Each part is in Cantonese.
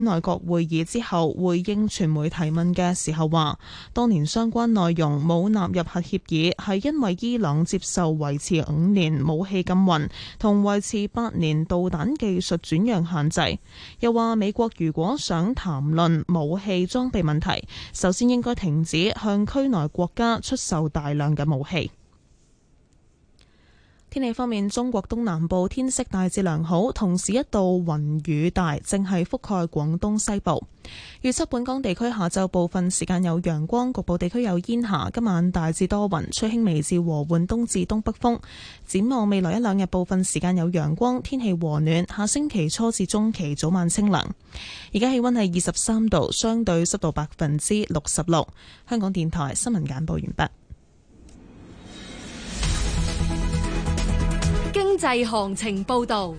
內閣會議之後回應傳媒提問嘅時候話，當年相關內容冇納入核協議，係因為伊朗接受維持5年武器禁運同維持8年導彈技術轉讓限制。又話美國如果想談論武器裝備問題，首先應該停止向區內國家出售大量嘅武器。天氣方面，中國東南部天色大致良好，同時一道雲雨帶正係覆蓋廣東西部。預測本港地區下晝部分時間有陽光，局部地區有煙霞。今晚大致多雲，吹輕微至和緩東至東北風。展望未來一兩日，部分時間有陽光，天氣和暖。下星期初至中期早晚清涼。而家氣溫係23度，相對濕度66%。香港電台新聞簡報完畢。 經濟行情報道。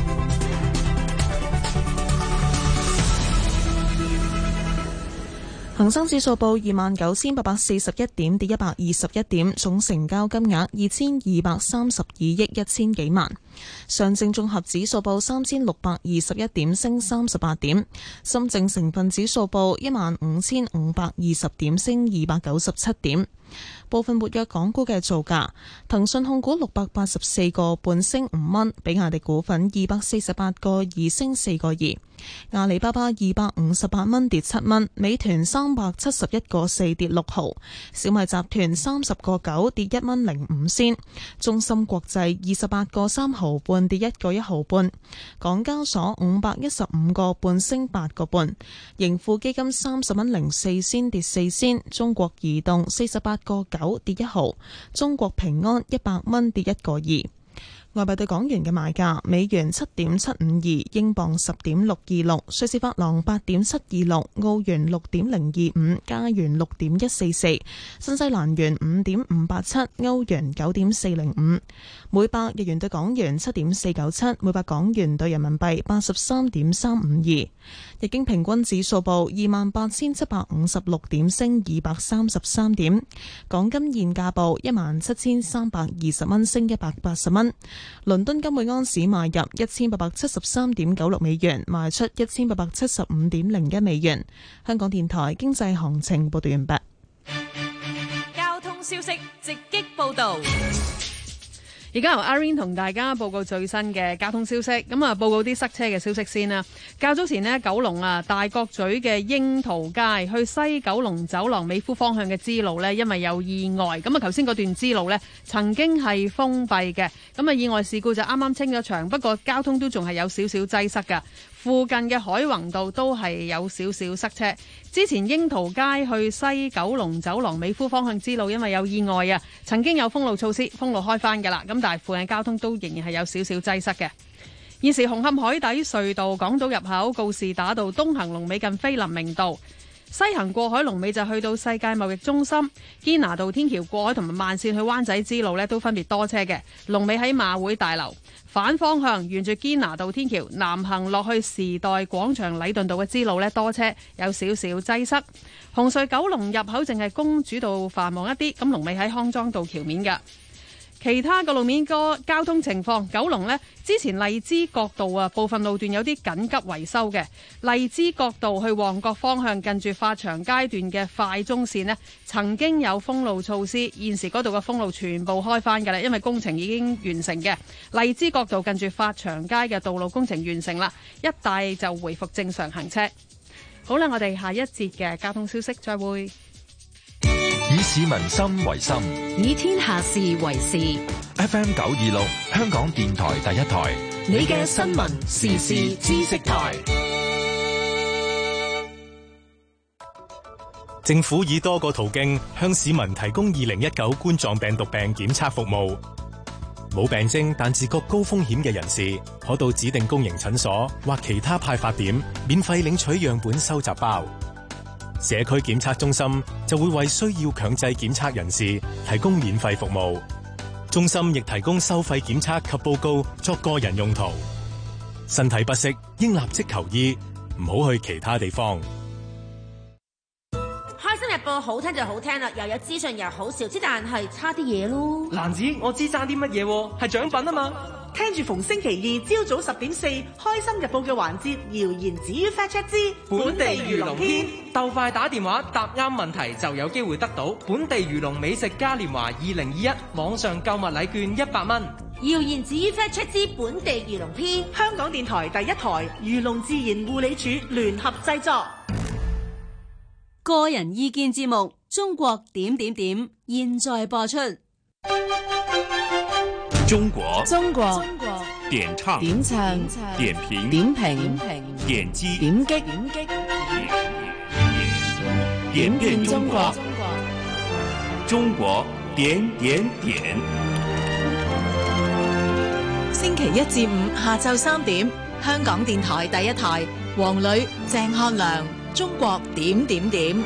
恒生指數報29,841點，跌121點，總成交金額2232億1000幾萬。上證綜合指數報3621點，升38點。深證成分指數報15520點，升297點。部分活躍港股嘅造價：騰訊控股684個半升5蚊，比亞迪股份248個2升4個2，阿里巴巴258蚊跌7蚊，美團371個4跌6毫，小米集團30個9跌1蚊05仙，中芯國際28個3毫半跌1個1毫半，港交所515個半升8個半，盈富基金30蚊04仙跌4仙，中國移動48個9跌1毫，中國平安100蚊跌1個2。外幣對港元嘅賣價：美元7.752，英鎊10.626，瑞士法郎8.726，澳元6.025，加元6.144，新西蘭元5.587，歐元9.405，每百日元對港元7.497，每百港元對人民幣83.352。日經平均指數報28,756點，升233點。港金現價報17,320蚊，升180蚊。倫敦金每盎司買入1873.96美元，賣出1875.01美元。香港電台經濟行情報道完畢。 交通消息直擊報道。 而家由阿 Rain 同大家報告最新嘅交通消息。咁啊，報告啲塞車嘅消息先啦。較早前呢，九龍大角咀嘅櫻桃街去西九龍走廊美孚方向嘅支路呢，因為有意外，咁啊頭先嗰段支路呢曾經係封閉嘅。咁啊意外事故就啱啱清咗場，不過交通都仲係有少少擠塞㗎。附近嘅海泓道都係有少少塞車。之前櫻桃街去西九龍走廊美孚方向支路因為有意外啊，曾經有封路措施，封路開返㗎啦。咁但係附近交通都仍然係有少少擠塞嘅。現時紅磡海底隧道港島入口告士打道東行龍尾近菲林明道，西行過海龍尾就去到世界貿易中心。堅拿道天橋過海同埋慢線去灣仔支路呢都分別多車嘅，龍尾喺馬會大樓。反方向沿住堅拿道天橋南行落去時代廣場禮頓道嘅支路呢多車，有少少擠塞。紅隧九龍入口淨係公主道繁忙一啲，咁龍尾喺康莊道橋面㗎。其他嘅路面個交通情況，九龍呢之前荔枝角道部分路段有啲緊急維修嘅。荔枝角道去旺角方向近住發祥街段嘅快中線呢曾經有封路措施，現時嗰度嘅封路全部開返㗎啦，因為工程已經完成嘅。荔枝角道近住發祥街嘅道路工程完成啦，一帶就回復正常行車。好啦，我哋下一節嘅交通消息再會。 以市民心為心， 以天下事為事。 FM 926，香港電台第一台， 你嘅新聞時事知識台。 政府以多個途徑向市民提供2019冠狀病毒病檢測服務。冇病徵但自覺高風險嘅人士，可到指定公營診所或其他派發點免費領取樣本收集包。社區檢測中心就會為需要強制檢測人士提供免費服務。中心亦提供收費檢測及報告作個人用途。身體不適應立即求醫，唔好去其他地方。 開心日報好聽就好聽啦，又有資訊又好笑，之但係差啲嘢咯。 蘭子，我知爭啲乜嘢，係獎品啊嘛。 聽住逢星期二朝早10:04《開心日報》嘅環節，謠言止於 Fact Check 之本地漁農篇， 鬥快打電話答啱問題就有機會得到本地漁農美食嘉年華2021網上購物禮券100蚊。 謠言止於 Fact Check 之本地漁農篇， 香港電台第一台漁農自然護理署聯合製作。 個人意見節目《中國點點點》現在播出。 中國點唱點評點擊點遍中國，中國點點點。 星期一至五下晝3點，香港電台第一台，黃磊、鄭漢良，中國點點點。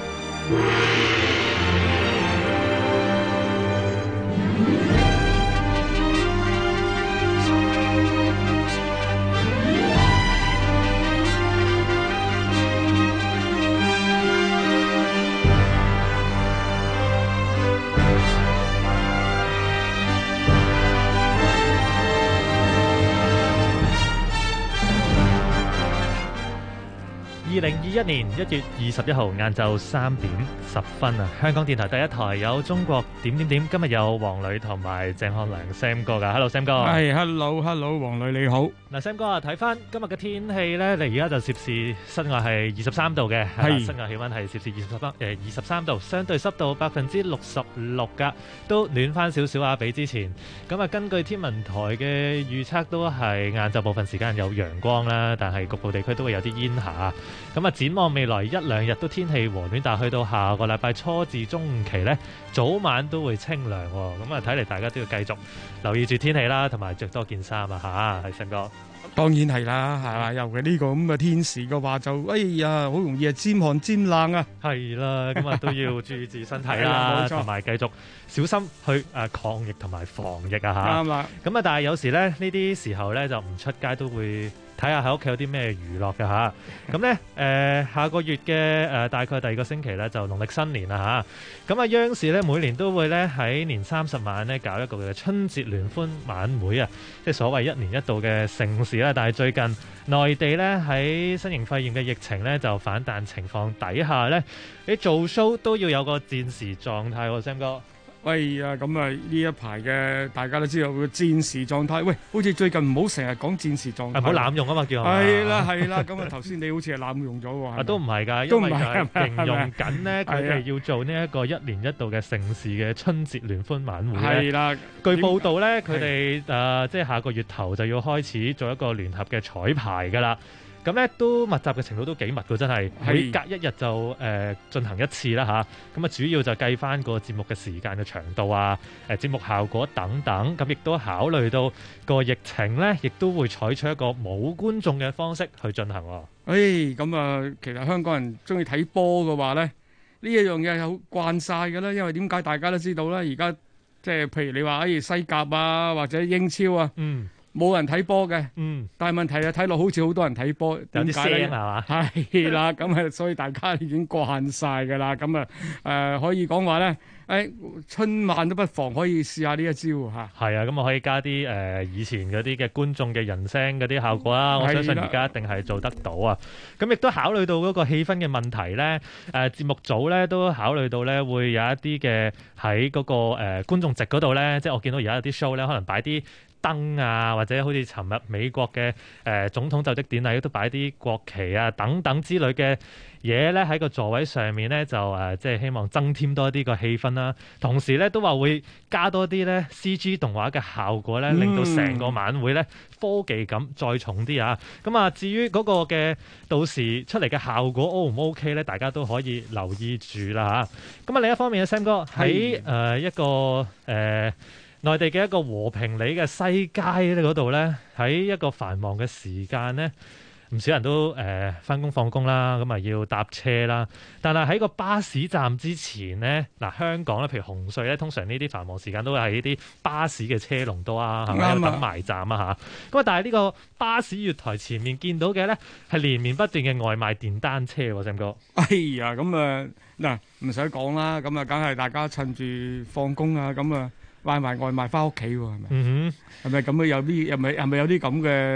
2021年1月21號晏晝3點10分啊！香港電台第一台有中國點點點，今日有黃磊同埋鄭漢良 Sam 哥噶。Hello Sam 哥， 係 Hello 黃磊你好。 嗱 Sam 哥啊，睇翻今日嘅天氣咧，你而家就攝氏室外係23度嘅，室外氣溫係攝氏23度，相對濕度66%噶，都暖翻少少啊，比之前。咁啊，根據天文台嘅預測，都係晏晝部分時間有陽光啦，但係局部地區都會有啲煙霞。咁啊，展望未來1-2日都天氣和暖，但係去到下個禮拜初至中期呢，早晚都會清涼。咁啊，睇嚟大家都要繼續留意住天氣啦，同埋着多件衫啊嚇，係Sam哥。 當然係啦，係嘛？尤其呢個咁嘅天時嘅話就，哎呀，好容易係沾汗沾冷啊。 係啦，咁啊都要注意自己身體啦，同埋繼續小心去抗疫同埋防疫啊嚇。 啱啦。 咁啊，但係有時咧呢啲時候咧就唔出街都會睇下喺屋企有啲咩娛樂嘅嚇。咁咧下個月嘅大概第2個星期咧就農曆新年啦嚇。咁啊央視咧每年都會咧喺年30晚咧搞一個嘅春節聯歡晚會啊，即係所謂1年1度嘅盛事啦。但係最近內地咧喺新型肺炎嘅疫情咧就反彈情況底下咧，你做 show 都要有個戰時狀態喎，Sam 哥。 喂啊，咁啊呢一排嘅大家都知道個戰時狀態。喂，好似最近唔好成日講戰時狀態， 唔好濫用啊嘛，叫係啦。咁啊頭先你好似係濫用咗喎。 都唔係㗎，因為就係形容緊呢，佢哋要做呢一個1年1度嘅盛事嘅春節聯歡晚會。係啦，據報道咧，佢哋即係下個月頭就要開始做一個聯合嘅彩排㗎啦。咁咧都密集嘅程度都幾密㗎，真係每隔1日就進行一次啦嚇。咁啊主要就計翻個節目嘅時間嘅長度啊、節目效果等等。咁亦都考慮到個疫情咧，亦都會採取一個冇觀眾嘅方式去進行。 咁啊，其實香港人中意睇波嘅話咧，呢一樣嘢係好慣晒㗎啦。因為點解大家都知道啦，而家即係譬如你話西甲啊或者英超啊。冇人睇波嘅，但係問題係睇落好似好多人睇波， 有啲聲係嘛？ 係啦，咁啊，所以大家已經慣晒㗎啦。咁啊，可以講話咧，春晚都不妨可以試下呢一招嚇。係啊， 咁我可以加啲以前嗰啲嘅觀眾嘅人聲嗰啲效果啦。我相信而家一定係做得到啊。咁亦都考慮到嗰個氣氛嘅問題咧，節目組咧都考慮到咧會有一啲嘅喺嗰個觀眾席嗰度咧，即係我見到而家有啲 show 咧，可能擺啲燈啊，或者好似尋日美國嘅總統就職典禮都擺啲國旗啊等等之類嘅嘢咧喺個座位上面咧，就即係希望增添多啲個氣氛啦。同時咧都話會加多啲咧 CG 動畫嘅效果咧，令到成個晚會咧科技感再重啲啊。咁啊，至於嗰個嘅到時出嚟嘅效果 O 唔 OK 咧，大家都可以留意住啦嚇。咁啊另一方面嘅 Sam 哥喺一個內地嘅一個和平里嘅西街嗰度咧，喺一個繁忙嘅時間咧，唔少人都返工放工啦，咁啊要搭車啦。但係喺個巴士站之前咧，香港咧，譬如紅隧咧，通常呢啲繁忙時間都係呢啲巴士嘅車龍多啊，係咪等埋站啊嚇？咁啊，但係呢個巴士月台前面見到嘅咧，係連綿不斷嘅外賣電單車喎，Sam 哥。 哎呀，咁啊嗱，唔使講啦，咁啊，梗係大家趁住放工啊，咁啊。 買埋外賣翻屋企喎，係咪？ 嗯哼，係咪咁樣有啲？係咪有啲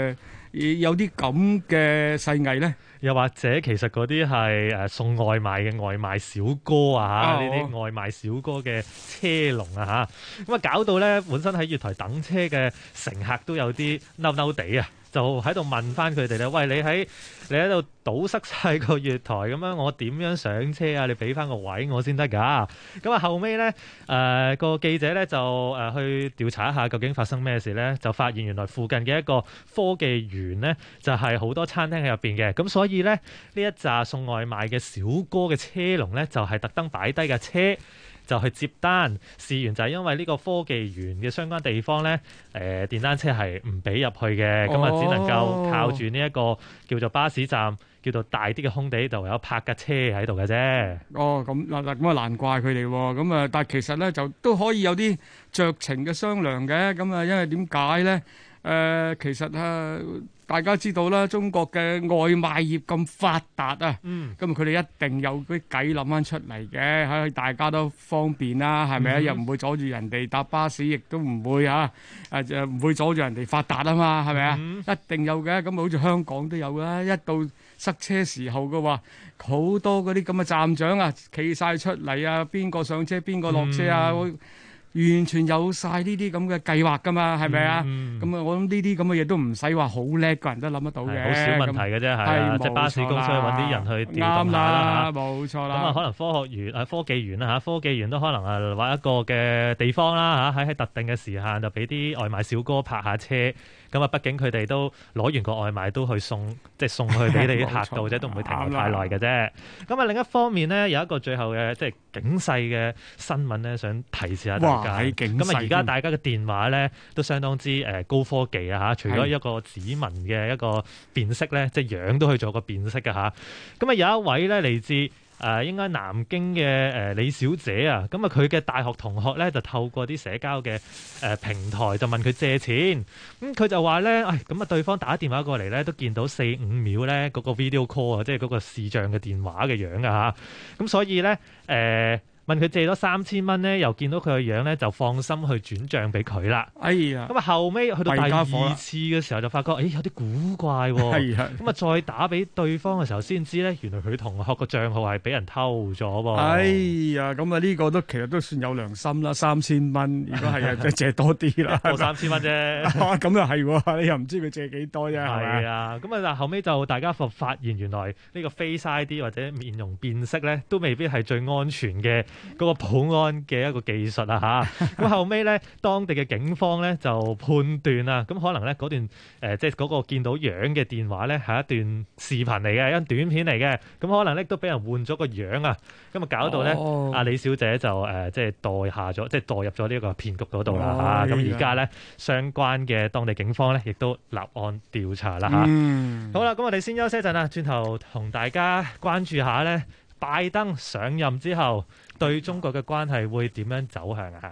咁嘅細藝咧？ 又或者其實嗰啲係送外賣嘅外賣小哥啊嚇，呢啲外賣小哥嘅車龍啊嚇，咁啊搞到咧本身喺月台等車嘅乘客都有啲嬲嬲地啊！就喺度問翻佢哋咧，喂，你喺度堵塞晒個月台咁樣，我點樣上車啊？你俾翻個位我先得㗎。咁啊後尾咧，個記者咧就去調查一下究竟發生咩事咧，就發現原來附近嘅一個科技園咧，就係好多餐廳喺入邊嘅。咁所以咧呢一紮送外賣嘅小哥嘅車龍咧，就係特登擺低架車，就去接單。事緣就係因為呢個科技園嘅相關地方咧，電單車係唔俾入去嘅，咁啊只能夠靠住呢一個叫做巴士站，叫做大啲嘅空地，就唯有泊架車喺度嘅啫。 哦，咁啊難怪佢哋喎。咁啊，但係其實咧就都可以有啲酌情嘅商量嘅。咁啊，因為點解咧？其實大家知道啦，中國嘅外賣業咁發達啊，咁佢哋一定有啲計諗翻出嚟嘅，喺大家都方便啦，係咪啊？又唔會阻住人哋搭巴士，亦都唔會唔會阻住人哋發達啊嘛，係咪啊？一定有嘅。咁好似香港都有啦，一到塞車時候嘅話，好多嗰啲咁嘅站長啊，企晒出嚟啊，邊個上車邊個落車啊，完全有晒呢啲咁嘅計劃噶嘛，係咪啊？咁啊，我諗呢啲咁嘅嘢都唔使話好叻個人都諗得到嘅， 好少問題嘅啫，係啊，即係巴士公司去揾啲人去調動下啦， 冇錯啦。 咁啊，可能科技園啦嚇，科技園都可能揾一個嘅地方啦嚇，喺特定嘅時間就俾啲外賣小哥泊下車。咁啊，畢竟佢哋都攞完個外賣都去送去俾你啲客度啫，都唔會停太耐嘅啫。咁啊，另一方面咧，有一個最後嘅即係警世嘅新聞咧，想提示下大家。咁啊，而家大家嘅電話咧都相當之高科技啊嚇，除咗一個指紋嘅一個辨識咧，即係樣都去做個辨識嘅嚇。咁啊，有一位咧嚟自應該南京嘅李小姐啊，咁啊佢嘅大學同學咧就透過啲社交嘅平台就問佢借錢，咁佢就話咧，咁啊對方打電話過嚟咧都見到4-5秒咧嗰個 video call 啊，即係嗰個視像嘅電話嘅樣啊嚇，咁所以咧問佢借咗3000蚊咧，又見到佢個樣咧，就放心去轉帳俾佢啦。 哎呀！ 咁啊後尾去到第二次嘅時候就發覺，有啲古怪喎。咁啊再打俾對方嘅時候先知咧，原來佢同學個帳號係俾人偷咗喎。 哎呀！咁啊呢個都其實都算有良心啦，3000蚊，如果係啊借多啲啦， 多3000蚊啫。 咁又係喎，你又唔知佢借幾多啫。 係啊，咁啊後尾就大家發現原來呢個 Face ID 或者面容辨識咧，都未必係最安全嘅。嗰個保安嘅一個技術啊嚇，咁後尾咧，當地嘅警方咧就判斷啊，咁可能咧嗰段即係嗰個見到樣嘅電話咧係一段視頻嚟嘅，一段短片嚟嘅，咁可能咧都俾人換咗個樣啊，咁啊搞到咧阿李小姐就即係墮入咗呢個騙局嗰度啦嚇，咁而家咧相關嘅當地警方咧亦都立案調查啦嚇。好啦，咁我哋先休息一陣啦，轉頭同大家關注下咧拜登上任之後對中國嘅關係會點樣走向啊？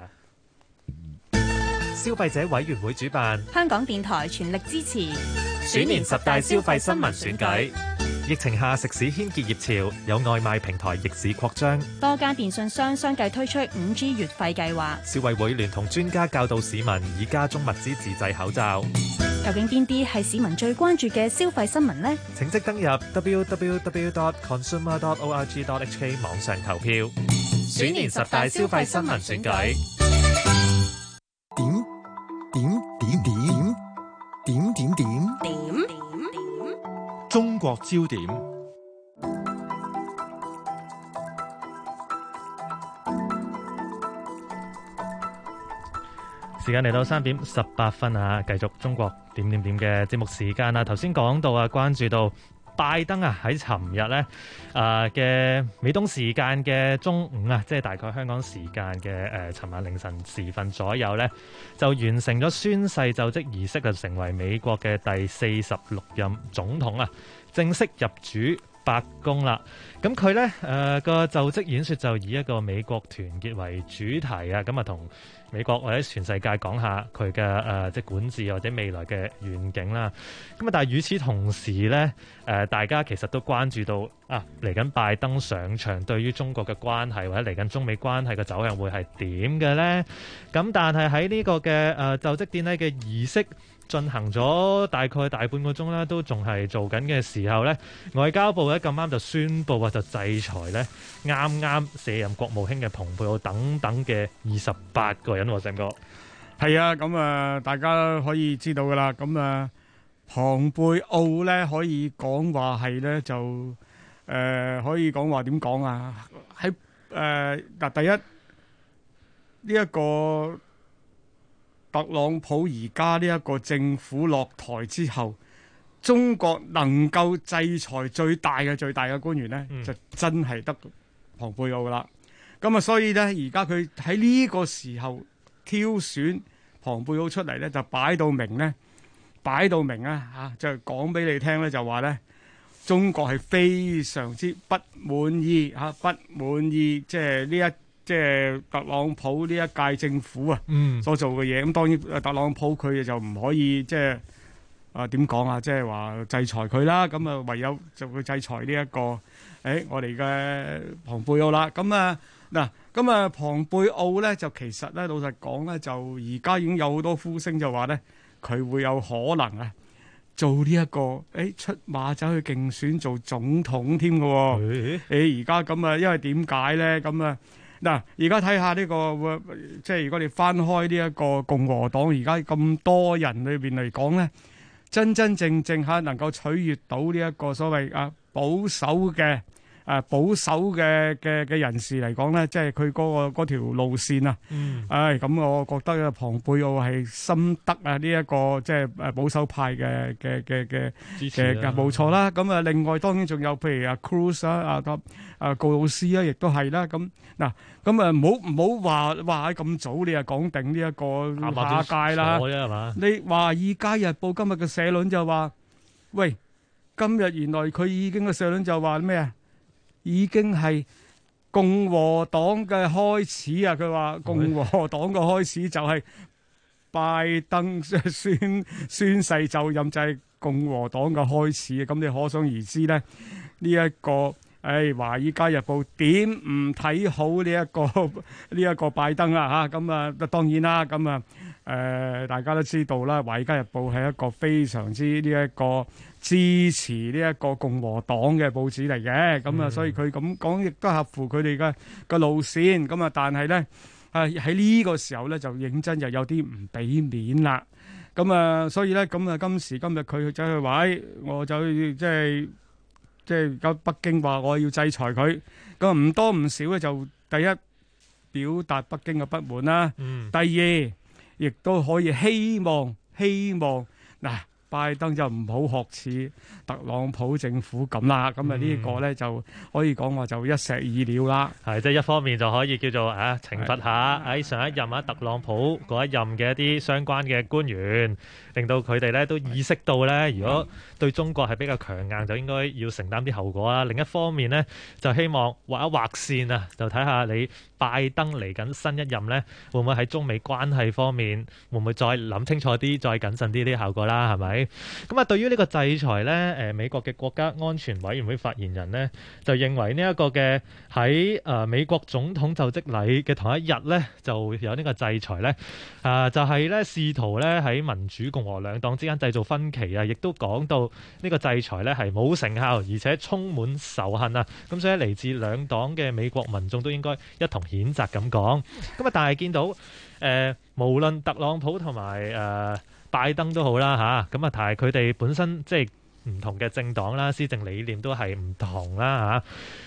消費者委員會主辦， 香港電台全力支持鼠年10大消費新聞選舉。疫情下食肆掀結熱潮，有外賣平台逆市擴張， 多間電訊商相繼推出5G 月費計劃。 消委會聯同專家教導市民以家中物資自製口罩。 究竟邊啲係市民最關注嘅消費新聞呢？ 請即登入 www.consumer.org.hk 網上投票。鼠年10大消費新聞選舉。 點中國焦點。 時間嚟到3點18分啊，繼續中國點嘅節目時間啊。頭先講到啊，關注到拜登啊喺尋日咧嘅美東時間嘅中午啊，即係大概香港時間嘅尋晚凌晨時分左右咧，就完成咗宣誓就職儀式，就成為美國嘅第46任總統啊，正式入主白宮啦。咁佢呢個就職演說就以一個美國團結為主題啊，咁啊同美國或者全世界講下佢嘅即係管治或者未來嘅願景啦。咁啊，但係與此同時呢，大家其實都關注到嚟緊拜登上場對於中國嘅關係或者嚟緊中美關係嘅走向會係點嘅呢？咁但係喺呢個嘅就職典禮嘅儀式進行咗大概大半個鐘啦，都仲係做緊嘅時候呢，外交部咧咁啱就宣布就制裁呢啱啱卸任國務卿嘅蓬佩奧等等嘅28個人喎，Sam哥。 係啊，咁大家可以知道噶啦。咁蓬佩奧咧可以講話係咧就可以講話點講啊？喺第一呢一個特朗普而家呢一個政府落台之後，中國能夠制裁最大嘅官員咧，就真係得蓬佩奧啦。咁所以咧，而家佢喺呢個時候挑選蓬佩奧出嚟咧，就擺到明啊就講俾你聽咧，就話咧中國係非常之不滿意即係即係特朗普呢一屆政府所做嘅嘢。咁當然特朗普佢就唔可以即係點講啊？即係話制裁佢啦。咁唯有就會制裁呢一個我哋嘅蓬佩奧啦。咁蓬佩奧咧就其實咧老實講咧，就而家已經有好多呼聲就話咧佢會有可能做呢一個出馬走去競選做總統添嘅。而家咁因為點解咧？而家睇下呢個即係如果你翻開呢一個共和黨而家咁多人裏邊嚟講咧，真真正正能夠取悅到呢一個所謂保守嘅人士嚟講咧，即係佢嗰條路線咁我覺得蓬佩奧係深得呢一個即係保守派嘅支持冇錯啦。咁另外當然仲有譬如Cruz 告魯斯亦都係啦。唔好話咁早你講定呢一個下屆啦。你華爾街日報今日嘅社論就話，喂，今日原來佢已經嘅社論就話咩啊？已經係共和黨嘅開始啊！佢話共和黨嘅開始就係拜登宣誓就任，就係共和黨嘅開始。咁你可想而知咧，呢一個華爾街日報點唔睇好呢一個拜登啊？嚇咁當然啦，大家都知道啦，華爾街日報係一個非常之呢一個支持呢一個共和黨嘅報紙嚟嘅。所以佢咁講亦都合乎佢哋嘅路線。但係咧喺呢個時候咧就認真就有啲唔俾面啦。所以咧今時今日佢走去話，我走去即係北京話我要制裁佢。唔多唔少咧就第一表達北京嘅不滿啦。第二亦都可以希望拜登就唔好學似特朗普政府咁啦。呢個咧就可以講話就一石二鳥啦。 係即係一方面就可以叫做懲罰下喺上一任特朗普嗰一任嘅一啲相關嘅官員，令到佢哋咧都意識到咧，如果對中國係比較強硬，就應該要承擔啲後果啦。另一方面咧，就希望畫一畫線啊，就睇下你拜登嚟緊新一任咧，會唔會喺中美關係方面會唔會再諗清楚啲、再謹慎啲呢啲效果啦？係咪？咁對於呢個制裁咧，美國嘅國家安全委員會發言人咧就認為呢一個嘅喺美國總統就職禮嘅同一日咧，就有呢個制裁咧，就係咧試圖咧喺民主共和兩黨之間製造分歧啊，亦都講到呢個制裁咧係冇成效，而且充滿仇恨啊。咁所以嚟自兩黨嘅美國民眾都應該一同譴責咁講。但係見到無論特朗普同埋拜登都好啦但係佢哋本身即係唔同嘅政黨啦，施政理念都係唔同啦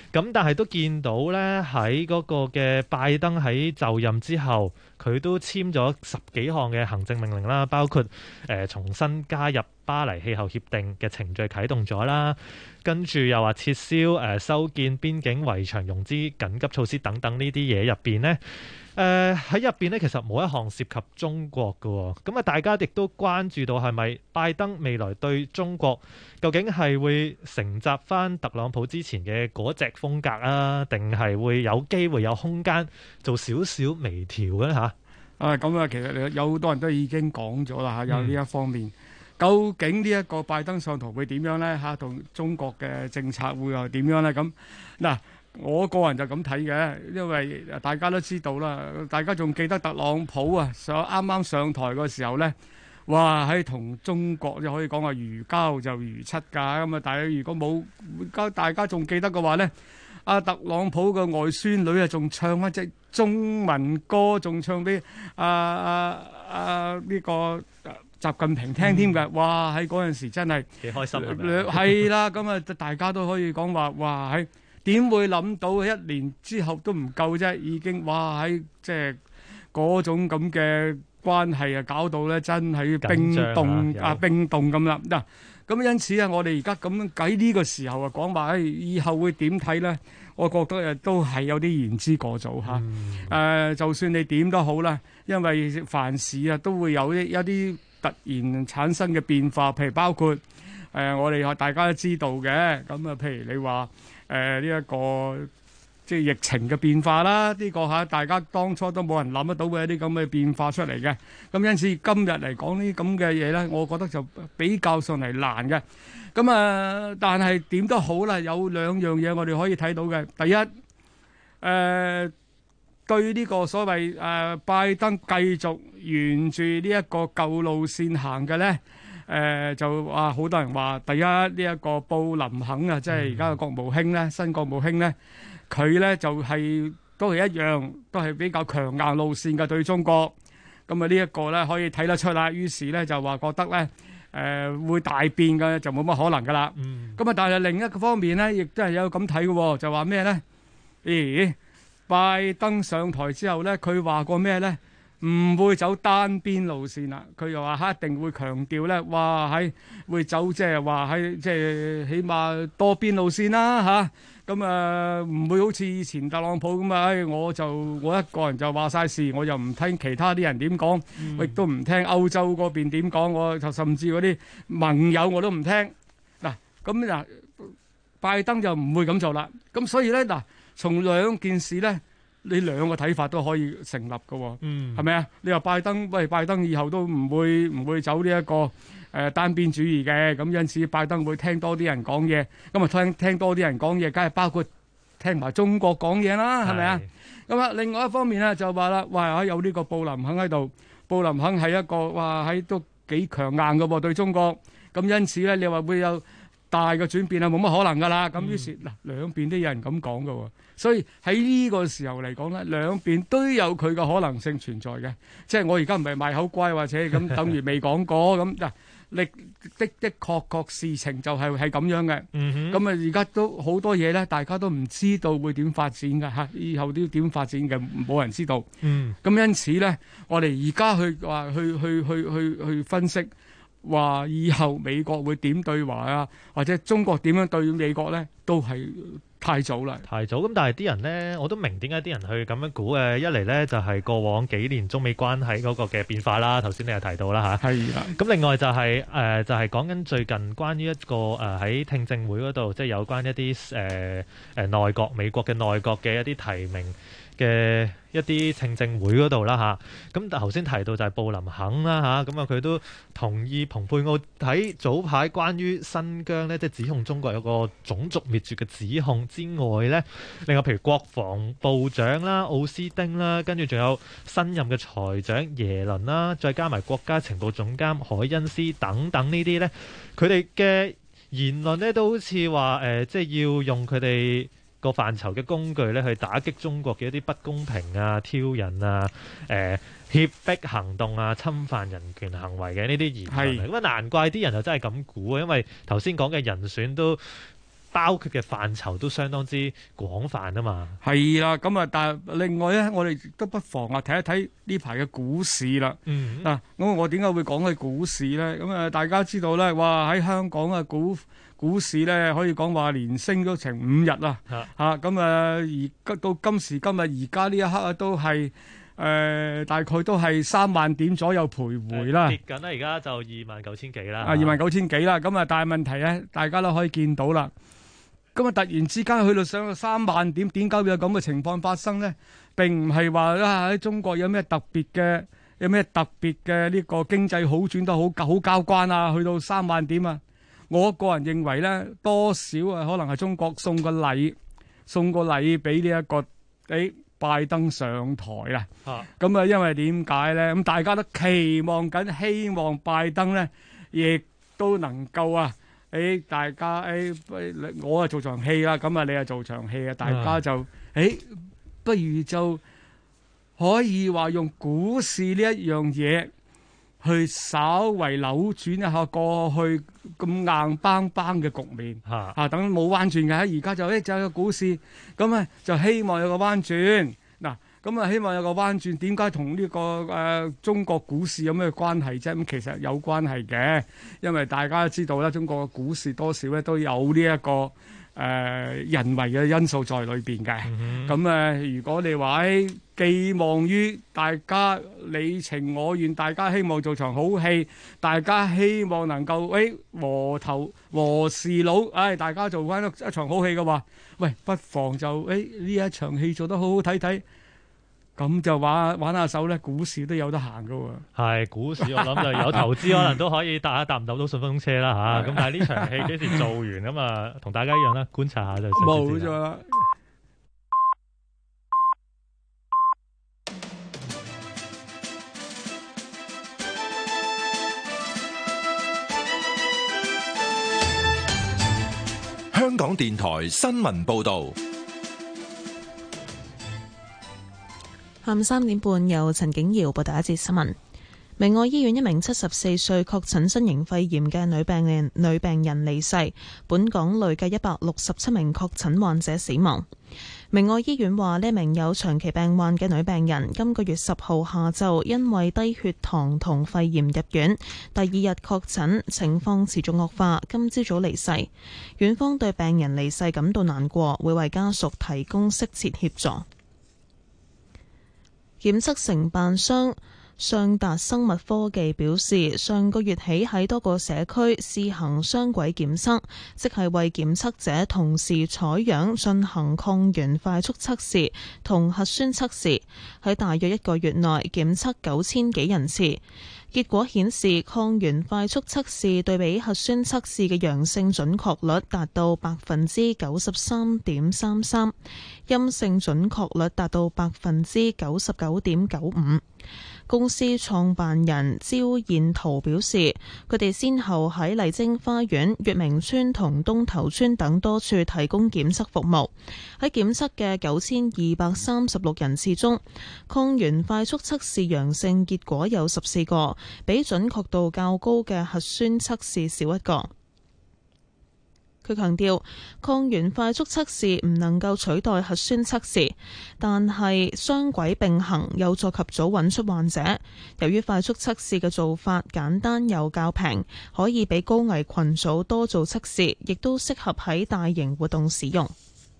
咁但係都見到咧喺嗰個嘅拜登喺就任之後，佢都簽咗10幾項嘅行政命令啦，包括重新加入巴黎氣候協定嘅程序啟動咗啦，跟住又話撤銷修建邊境圍牆融資緊急措施等等呢啲嘢入邊呢。喺入邊咧，其實冇一項涉及中國嘅，咁啊，大家亦都關注到係咪拜登未來對中國究竟係會承襲翻特朗普之前嘅嗰隻風格啊，定係會有機會有空間做少少微調嘅咧嚇？ 咁啊，其實有好多人都已經講咗啦嚇，有呢一方面，究竟呢一個拜登上台會點樣咧嚇？同中國嘅政策會又點樣咧？咁嗱。我個人就咁睇嘅，因為大家都知道啦，大家仲記得特朗普啊，啱啱上台嘅時候咧，哇喺同中國就可以講話如膠就如漆㗎咁啊！但係如果冇大家仲記得嘅話咧，阿特朗普嘅外孫女啊，仲唱一隻中文歌，仲唱俾呢個習近平聽添嘅，哇喺嗰陣時真係幾開心係啦，咁啊大家都可以講話，哇喺。點會諗到1年之後都唔夠啫？已經哇喺即係嗰種咁嘅關係啊，搞到咧真係冰凍咁啦嗱。咁因此啊，我哋而家咁喺呢個時候啊講話，以後會點睇咧？我覺得都係有啲言之過早嚇。就算你點都好啦，因為凡事啊都會有一啲突然產生嘅變化，譬如包括我哋大家都知道嘅咁啊，譬如你話。呢一個即係疫情嘅變化啦，呢個嚇大家當初都冇人諗得到嘅一啲咁嘅變化出嚟嘅。咁因此今日嚟講呢啲咁嘅嘢咧，我覺得就比較上嚟難嘅。咁但係點都好啦，有2樣嘢我哋可以睇到嘅。第一，對呢個所謂拜登繼續沿住呢一個舊路線行嘅咧。就話好多人話，第一呢一個布林肯啊，即係而家嘅國務卿咧，新國務卿咧，佢咧就都係一樣，都係比較強硬路線嘅對中國。咁啊呢一個咧可以睇得出啦。於是咧就話覺得咧會大變嘅就冇乜可能噶啦。咁啊但係另一個方面咧，亦都係有咁睇嘅，就話咩咧？咦，拜登上台之後咧，佢話過咩咧？唔會走單邊路線啦，佢又話一定會強調咧，哇會走即係話即係起碼多邊路線啦嚇，咁唔會好似以前特朗普咁啊，我一個人就話晒事，我又唔聽其他啲人點講，我亦都唔聽歐洲嗰邊點講，我就甚至嗰啲盟友我都唔聽嗱，咁嗱拜登就唔會咁做啦，咁所以咧嗱，從兩件事咧。你兩個睇法都可以成立嘅，係咪啊？你話拜登以後都唔會走呢一個單邊主義嘅，咁因此拜登會聽多啲人講嘢，咁啊聽多啲人講嘢，梗係包括聽埋中國講嘢啦，係咪啊？咁啊，另外一方面咧就話啦，哇有呢個布林肯喺度，布林肯係一個哇都幾強硬嘅喎對中國，咁因此咧你話會有大嘅轉變啊，冇乜可能噶啦，咁於是嗱兩邊都有人咁講嘅喎。所以喺呢個時候嚟講咧，兩邊都有佢嘅可能性存在嘅。即係我而家唔係賣口乖或者咁，等於未講過咁嗱。的確事情就係咁樣嘅。咁啊，而家都好多嘢咧，大家都唔知道會點發展嘅嚇，以後都點發展嘅，冇人知道。咁因此咧，我哋而家去分析話以後美國會點對華啊，或者中國點樣對美國咧，都係太早啦，太早。咁但係啲人咧，我都明點解啲人去咁樣估嘅。一嚟咧就係過往幾年中美關係嗰個嘅變化啦。頭先你又提到啦嚇，係啦。咁另外就係講緊最近關於一個喺聽證會嗰度，即係有關一啲內閣美國嘅內閣嘅一啲提名嘅一啲聽證會嗰度啦嚇，咁頭先提到就係布林肯啦嚇，咁啊佢都同意蓬佩奧喺早排關於新疆呢，即係指控中國有個種族滅絕嘅指控之外呢，另外譬如國防部長啦、奧斯丁啦，跟住仲有新任嘅財長耶倫啦，再加埋國家情報總監海恩斯等等呢啲呢，佢哋嘅言論呢都好似話即係要用佢哋個範疇嘅工具咧，去打擊中國嘅一啲不公平啊、挑釁啊、脅迫行動啊、侵犯人權行為嘅呢啲言論。咁啊，難怪啲人就真係咁估啊，因為頭先講嘅人選都包括嘅範疇都相當之廣泛啊嘛。 係啦，咁啊，但係另外咧，我哋都不妨睇一睇呢排嘅股市啦。嗱，咁我點解會講起股市咧？咁啊，大家知道咧，哇喺香港嘅股市咧，可以講話連升咗成5日啦。咁而到今時今日而家呢一刻啊，都係大概都係3萬點左右徘徊啦。 跌緊啦，而家就29,000幾啦。 29,000幾啦。咁啊，但係問題咧，大家都可以見到啦。咁啊，突然之間去到上到3萬點，點解會有咁嘅情況發生咧？並唔係話喺中國有咩特別嘅呢個經濟好轉得好交關啊，去到3萬點啊！我個人認為咧，多少可能係中國送個禮俾呢一個拜登上台啦。咁啊，因為點解咧？咁大家都期望緊，希望拜登咧，亦都能夠大家我做場戲啦，咁啊你做場戲啊，大家就不如就可以話用股市呢一樣嘢去稍為扭轉一下過去咁硬邦邦嘅局面，等冇彎轉嘅，而家就有個股市，咁啊就希望有個彎轉。嗱，咁啊希望有個彎轉，點解同呢個中國股市有咩關係啫？咁其實有關係嘅，因為大家都知道啦，中國嘅股市多少咧都有呢一個人為嘅因素在裏邊嘅。咁如果你話寄望於大家你情我願，大家希望做場好戲，大家希望能夠和事佬，大家做翻一場好戲嘅話，喂，不妨就呢一場戲做得好好睇睇，咁就玩下手咧，股市都有得行噶喎。 係股市，我諗就有投資可能都可以搭唔到順風車啦嚇。咁但係呢場戲幾時做完咁啊？同大家一樣啦，觀察下就冇錯啦。 香港電台新聞報導。 下午3點半，由陳景瑤報第一節新聞。明愛醫院一名74歲確診新型肺炎嘅女病人離世，本港累計167名確診患者死亡。明愛醫院話，呢名有長期病患嘅女病人今個月10號下晝因為低血糖同肺炎入院，第2日確診，情況持續惡化，今朝早離世。院方對病人離世感到難過，會為家屬提供適切協助。檢測承辦商尚達生物科技表示，上個月起喺多個社區試行雙軌檢測，即係為檢測者同時採樣進行抗原快速測試同核酸測試，喺大約1個月內檢測9000幾人次。結果顯示，抗原快速測試對比核酸測試嘅陽性準確率達到93.33%，陰性準確率達到99.95%。公司創辦人招彥燾表示，佢哋先後喺麗晶花園、月明村同東頭村等多處提供檢測服務。喺檢測嘅9236人次中，抗原快速測試陽性結果有14個，比準確度較高嘅核酸測試少1個。佢強調，抗原快速測試唔能夠取代核酸測試，但係雙軌並行有助及早揾出患者。由於快速測試嘅做法簡單又較平，可以俾高危群組多做測試，亦都適合喺大型活動使用。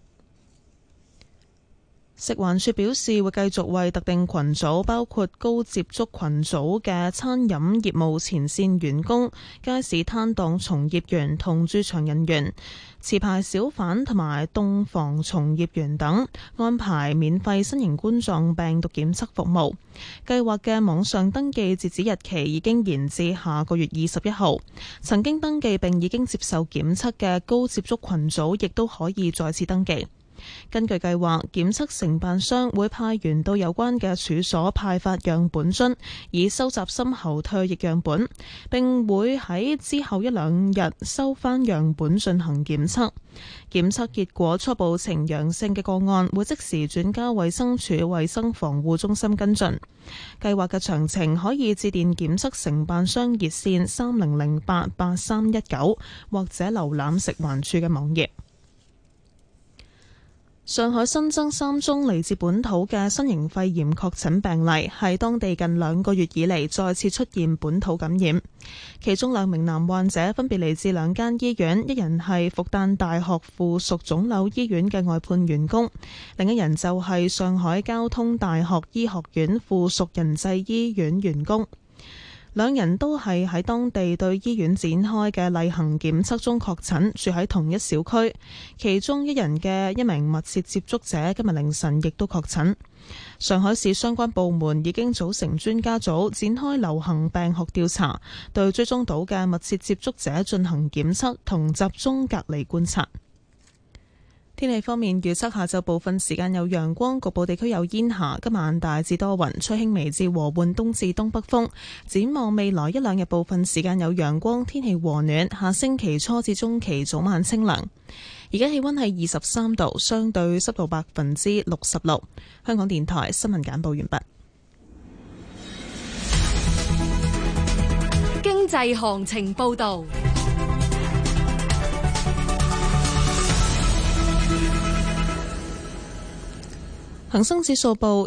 食環署表示會繼續為特定群組，包括高接觸群組嘅餐飲業務前線員工、街市攤檔從業員同駐場人員、持牌小販同埋凍房從業員等，安排免費新型冠狀病毒檢測服務。計劃嘅網上登記截止日期已經延至下個月21號。曾經登記並已經接受檢測嘅高接觸群組亦都可以再次登記。根據計劃，檢測承辦商會派員到有關嘅處所派發樣本樽，以收集深喉唾液樣本，並會喺之後1-2日收返樣本進行檢測。檢測結果初步呈陽性嘅個案會即時轉交衛生署衛生防護中心跟進。計劃嘅詳情可以致電檢測承辦商熱線30088319，或者瀏覽食環署嘅網頁。 上海新增3宗嚟自本土嘅新型肺炎確診病例，係當地近2個月以嚟再次出現本土感染。其中2名男患者分別嚟自2間醫院，一人係復旦大學附屬腫瘤醫院嘅外判員工，另一人就係上海交通大學醫學院附屬仁濟醫院員工。2人都係喺當地對醫院展開嘅例行檢測中確診，住喺同一小區。其中1人嘅1名密切接觸者今日凌晨亦都確診。上海市相關部門已經組成專家組，展開流行病學調查，對追蹤到嘅密切接觸者進行檢測同集中隔離觀察。天氣方面，預測下晝部分時間有陽光，局部地區有煙霞。今晚大致多雲，吹輕微至和緩東至東北風。展望未來1-2日，部分時間有陽光，天氣和暖。下星期初至中期早晚清涼。而家氣溫係23度，相對濕度66%。香港電台新聞簡報完畢。 經濟行情報道。 恒生指數報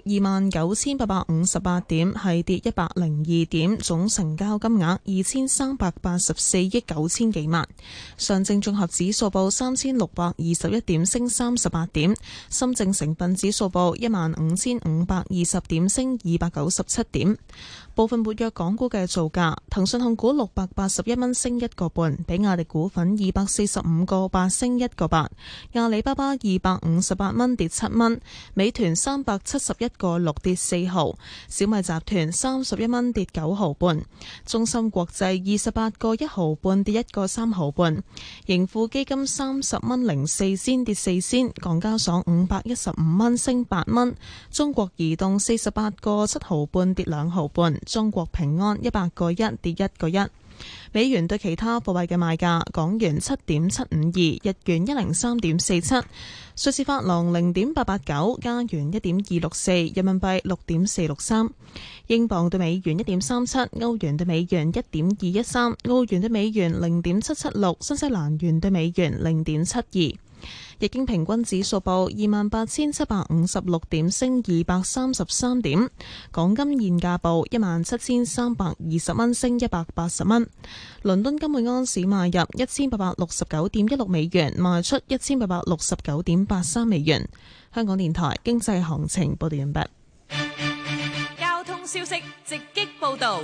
29,858點，係跌102點，總成交金額2384億9千幾萬。上證綜合指數報3621點，升38點。深證成分指數報15,520點，升297點。部分活躍港股嘅造價：騰訊控股681蚊升1個半，比亞迪股份245個8升1個8，阿里巴巴258蚊跌7蚊，美團371個6跌4毫，小米集團31蚊跌9毫半，中芯國際28個1毫半跌1個3毫半，盈富基金30蚊04仙跌4仙，港交所515蚊升8蚊，中國移動48個7毫半跌2毫半。中國平安100個1跌1個1。美元對其他貨幣嘅賣價：港元7.752，日元103.47，瑞士法郎0.889，加元1.264，人民幣6.463，英鎊對美元1.37，歐元對美元1.213，澳元對美元0.776，新西蘭元對美元0.72。日經平均指數報28,756點，升233點。港金現價報17,320蚊，升180蚊。倫敦金每盎司買入1869.16美元，賣出1869.83美元。香港電台經濟行情報道完畢。 交通消息直擊報道。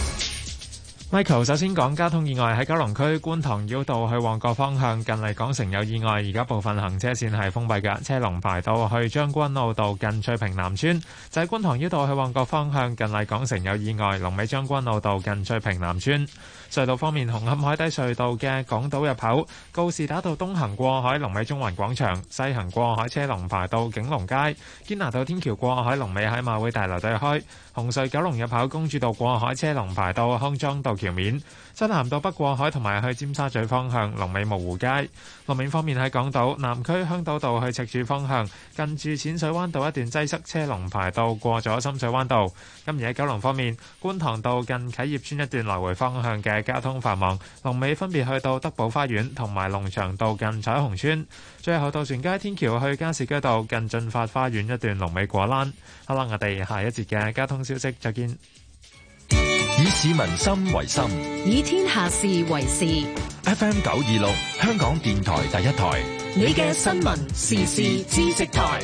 Michael 首先講交通意外，喺九龍區觀塘繞道去旺角方向近麗港城有意外，而家部分行車線係封閉嘅，車龍排到去將軍澳道近翠屏南村。就喺觀塘繞道去旺角方向近麗港城有意外，龍尾將軍澳道近翠屏南村。隧道方面，紅磡海底隧道嘅港島入口告士打道東行過海龍尾中環廣場，西行過海車龍排到景隆街。堅拿道天橋過海龍尾喺馬會大樓對開。紅隧九龍入口公主道過海車龍排到康莊道橋面。漆咸道北過海同埋去尖沙咀方向龍尾蕪湖街。路面方面，喺港島南區香島道去赤柱方向近住淺水灣道一段擠塞，車龍排到過咗深水灣道。而喺九龍方面，觀塘道近啟業邨一段來回方向嘅交通繁忙，龍尾分別去到德寶花園同埋龍翔道近彩虹邨。最後，渡船街天橋去加士居道近進發花園一段龍尾果欄。好啦，我哋下一節嘅交通消息再見。 以市民心為心， 以天下事為事。 FM 926，香港電台第一台， 你嘅新聞時事知識台。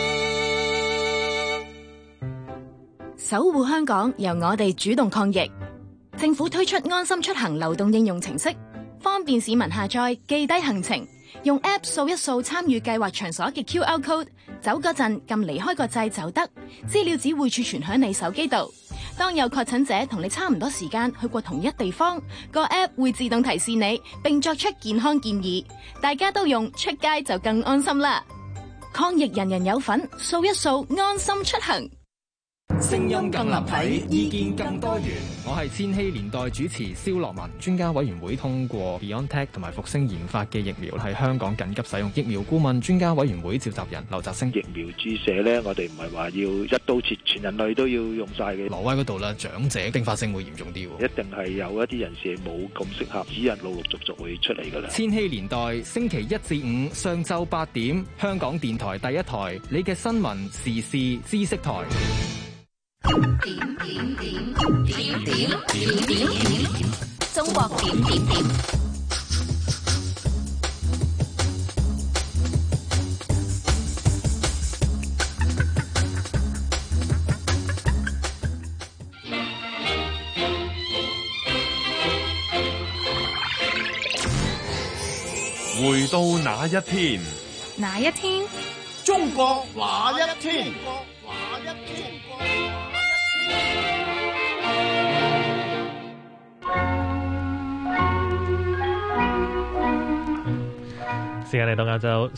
守護香港，由我哋主動抗疫。政府推出安心出行流動應用程式，方便市民下載記低行程，用 App 掃一掃參與計劃場所嘅 QR code， 走嗰陣撳離開個掣就得，資料只會儲存喺你手機度。當有確診者同你差唔多時間去過同一地方，個 App 會自動提示你，並作出健康建議。大家都用，出街就更安心啦！抗疫人人有份，掃一掃安心出行。 聲音更立體，意見更多元。我係千禧年代主持蕭樂文。專家委員會通過 BioNTech 同埋復星研發嘅疫苗係香港緊急使用。疫苗顧問專家委員會召集人劉澤星。 疫苗注射呢，我哋唔係話要一刀切，全人類都要用晒嘅。 挪威嗰度啦，長者併發症會嚴重啲。 一定係有一啲人士冇咁適合，指引陸續會出嚟㗎啦。 千禧年代星期一至五上晝8點，香港電台第一台，你嘅新聞時事知識台。 中國點點點。 回到那一天， 哪一天？ 中國那一天。 時間嚟到晏晝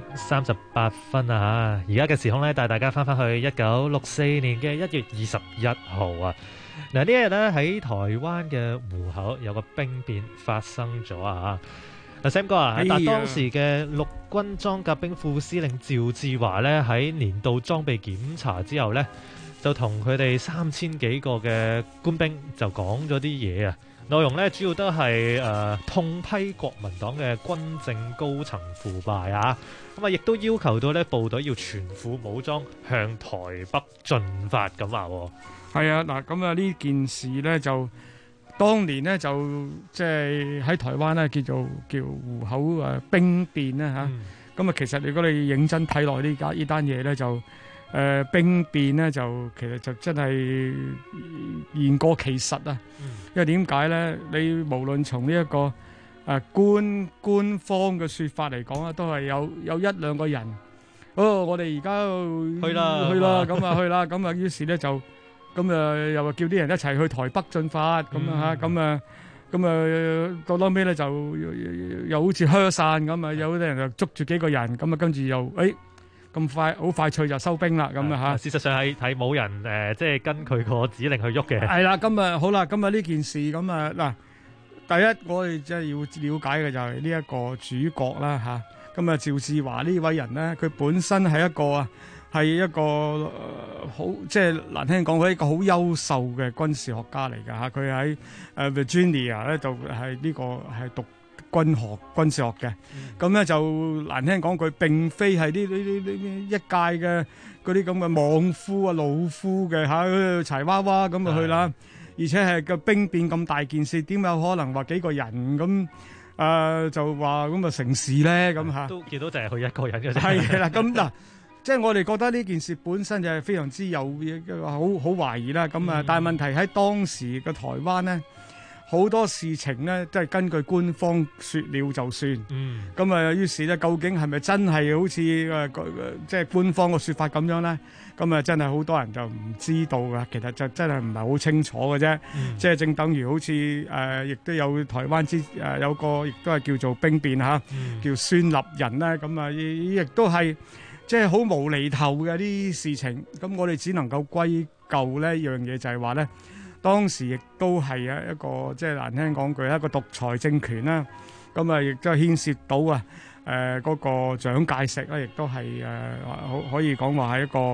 3:38啊！而家嘅時空咧，帶大家翻返去1964年嘅1月21號啊！嗱，呢一日咧喺台灣嘅湖口有個兵變發生咗啊！嗱，Sam 哥啊，但當時嘅陸軍裝甲兵副司令趙志華咧喺年度裝備檢查之後咧，就同佢哋3000幾個嘅官兵就講咗啲嘢啊！內容咧主要都係痛批國民黨嘅軍政高層腐敗啊，咁啊亦都要求到咧部隊要全副武裝向台北進發咁話。 係啊，嗱咁啊呢件事咧就當年咧就即係喺台灣咧叫湖口兵變啦嚇。咁啊其實如果你認真睇落呢單嘢咧就兵變咧就其實就真係言過其實啊。因為點解咧？你無論從呢一個官方嘅説法嚟講啊，都係有一兩個人，我哋而家去啦，咁啊去啦，咁啊於是咧就咁啊又話叫啲人一齊去台北進發咁啊嚇，咁啊到撈尾咧就又好似靴散咁啊，有啲人就捉住幾個人，咁啊跟住又咁好快脆就收兵啦，咁啊嚇。 事實上係冇人即係跟佢個指令去喐嘅。 係啦，咁啊好啦，咁啊呢件事咁啊嗱，第一我哋即係要了解嘅就係呢一個主角啦嚇。咁啊趙志華呢位人咧，佢本身係一個好即係難聽講，佢一個好優秀嘅軍事學家嚟㗎嚇。佢喺Virginia 咧就係呢個係讀軍事學嘅，咁咧就難聽講，佢並非係呢一屆嘅嗰啲咁嘅莽夫啊、老夫嘅嚇柴娃娃咁啊去啦，而且係個兵變咁大件事，點有可能話幾個人咁就話咁啊成事咧咁嚇？都見到就係佢一個人嘅啫。 係啦，咁嗱，即係我哋覺得呢件事本身就係非常之有好懷疑啦。咁啊，但係問題喺當時嘅台灣咧。好多事情咧，都係根據官方説了就算。咁啊，於是咧，究竟係咪真係好似即係官方嘅説法咁樣咧？咁啊，真係好多人就唔知道噶。其實就真係唔係好清楚嘅啫。即係正等於好似亦都有台灣有個亦都係叫做兵變嚇，叫孫立人咧。咁啊，亦都係即係好無厘頭嘅啲事情。咁我哋只能夠歸咎呢一樣嘢，就係話咧。當時亦都係一個即係難聽講句一個獨裁政權啦，咁啊亦都係牽涉到嗰個蔣介石咧，亦都係可以講話係一個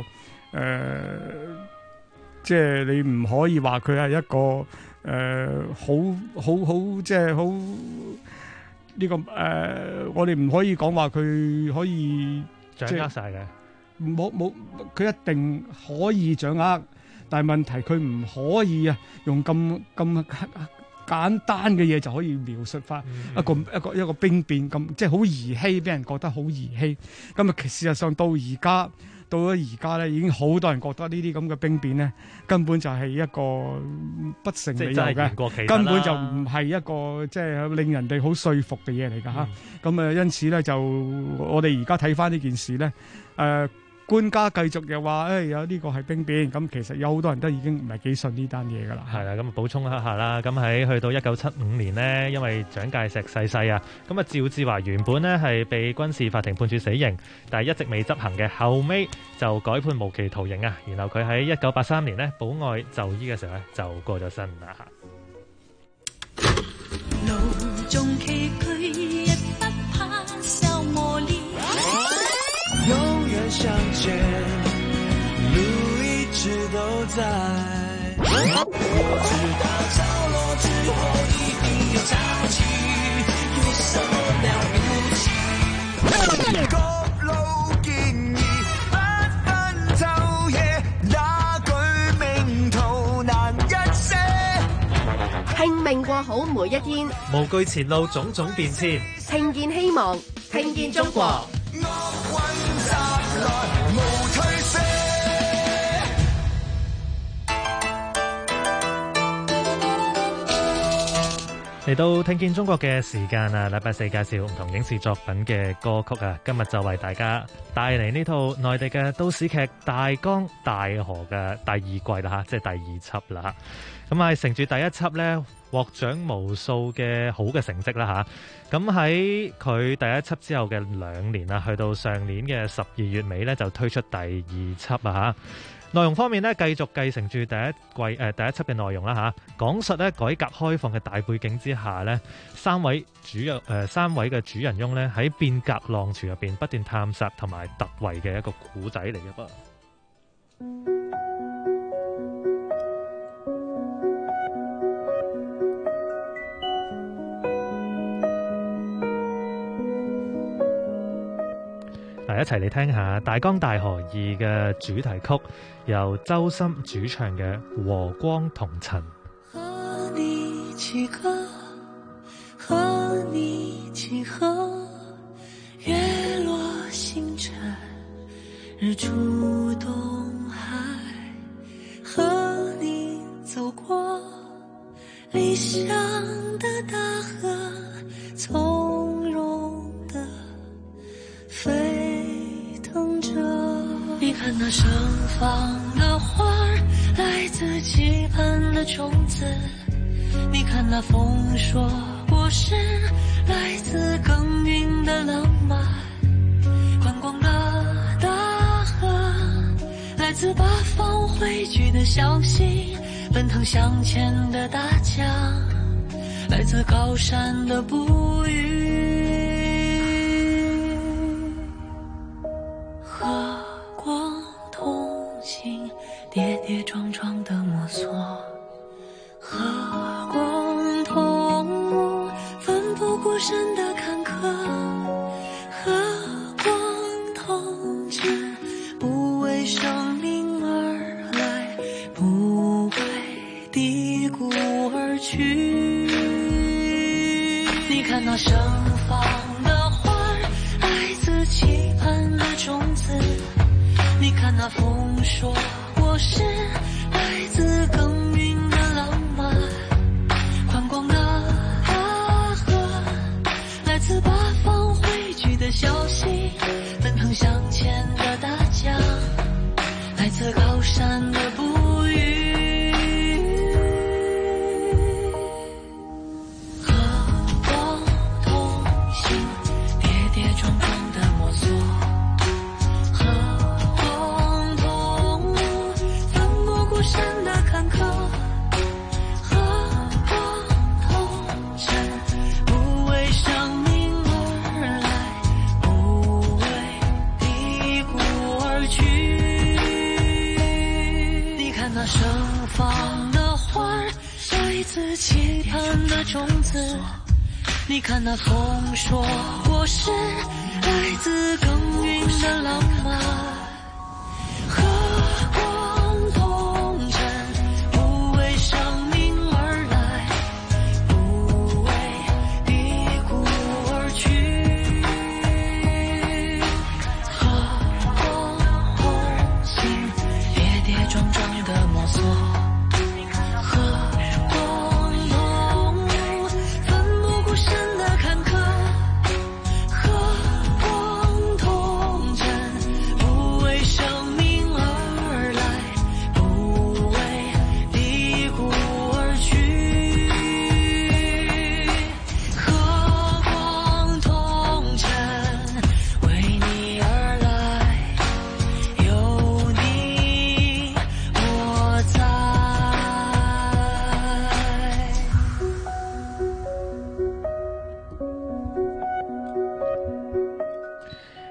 即係你唔可以話佢係一個好即係好呢個我哋唔可以講話佢可以掌握晒嘅， 冇佢一定可以掌握。但係問題佢唔可以用咁簡單嘅嘢就可以描述翻一個兵變咁，即係好兒戲，俾人覺得好兒戲。咁啊，事實上到咗而家咧，已經好多人覺得呢啲咁嘅兵變咧，根本就係一個不成理由嘅，根本就唔係一個即係令人哋好說服嘅嘢嚟㗎嚇。咁因此咧就我哋而家睇翻呢件事咧， 官家繼續又話有呢個係兵變，咁其實有好多人都已經唔係幾信呢單嘢㗎啦。 係啦，咁補充一下啦，咁喺去到1975年呢，因為蔣介石逝世啊，咁啊趙志華原本呢係被軍事法庭判處死刑，但係一直未執行嘅，後尾就改判無期徒刑啊。然後佢喺1983年呢保外就醫嘅時候呢就過咗身啦。 路中崎嶇，也不怕受磨練。 永遠相見，路一直都在。我知道着落之後一定有交集，有什麼了不起？各路建議，不分晝夜，那句名圖難一些。 拼命過好每一天， 無懼前路種種變遷， 聽見希望，聽見中國。 嚟到聽見中國嘅時間啊，禮拜四介紹唔同影視作品嘅歌曲啊，今日就為大家帶嚟呢套內地嘅都市劇《大江大河》嘅第二季啦嚇，即係第二輯啦。咁係乘住第一輯呢，獲獎無數嘅好嘅成績啦嚇。咁喺佢第一輯之後嘅2年啊，去到上年嘅12月尾呢，就推出第二輯啊嚇。內容方面呢，繼續繼承住第一輯嘅內容啦嚇，講述呢改革開放嘅大背景之下呢，三位嘅主人翁呢喺變革浪潮入邊不斷探索同埋突圍嘅一個古仔嚟嘅噃。一齊嚟聽下《大江大河2》嘅主題曲，由周深主唱嘅《和光同塵》。 和你一起歌，和你一起喝，月落星辰，日出東海，和你走過理想的大河，從容的飛。你看那盛放的花兒，來自期盼的種子，你看那豐碩果實，來自耕耘的浪漫，寬廣的大河，來自八方匯聚的消息，奔騰向前的大江，來自高山的哺育，和光同行，跌跌撞撞的摸索，和光同舞，奋不顧身的坎坷，和光同塵，不為生命而來，不為低谷而去。你看那盛放的花兒，來自期盼的種子，你看那豐碩果實，來自耕耘的浪漫，寬廣的大河，來自八方匯聚的消息，奔騰向前的大江，來自高山的哺育，和光同行，跌跌撞撞的摸索，山的坎坷，和光同塵，不為生命而來，不為低谷而去。你看那盛放的花兒，來自期盼的種子，你看那豐碩果實，來自耕耘的浪漫，和光同塵，不為生命而來，不為低谷而去，和光同行，跌跌撞撞的摸索，和光同舞，奮不顧身的坎坷，和光同塵，不為生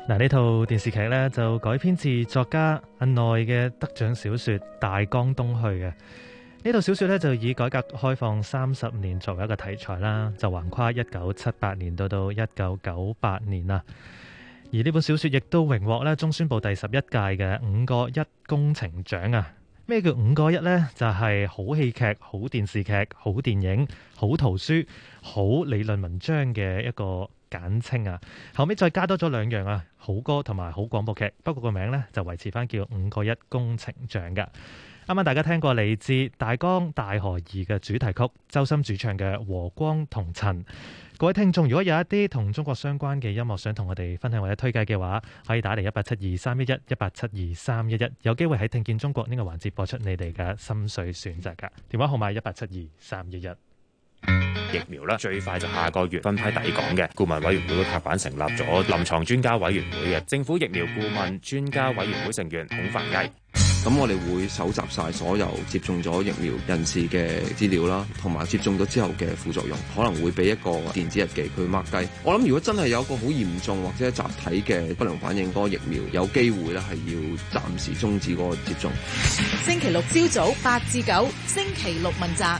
嗱，呢套電視劇呢，就改編自作家阿奈嘅得獎小説《大江東去》嘅。呢套小説呢，就以改革開放30年作為一個題材啦，就橫跨1978年到1998年啦。而呢本小説亦都榮獲呢中宣部第11屆嘅5個一工程獎啊！咩叫5個一呢？就係好戲劇、好電視劇、好電影、好圖書、好理論文章嘅一個簡稱啊。後尾再加多咗2樣啊，好歌同埋好廣播劇。不過個名呢，就維持翻叫5個一工程獎㗎。啱啱大家聽過嚟自《大江大河二》嘅主題曲，周深主唱嘅《和光同塵》。各位聽眾，如果有一啲同中國相關嘅音樂想同我哋分享或者推介嘅話，可以打嚟187231 187231，有機會喺聽見中國呢個環節播出你哋嘅心水選擇㗎。電話號碼187231。 疫苗咧最快就下個月分批抵港嘅。顧問委員會拍板成立咗臨床專家委員會嘅政府疫苗顧問專家委員會成員孔繁毅。 咁我哋會搜集晒所有接種咗疫苗人士嘅資料啦，同埋接種咗之後嘅副作用，可能會俾一個電子日記佢 mark 低。我諗如果真係有一個好嚴重或者集體嘅不良反應，嗰個疫苗有機會咧係要暫時終止嗰個接種。 星期六朝早8至9，星期六問責。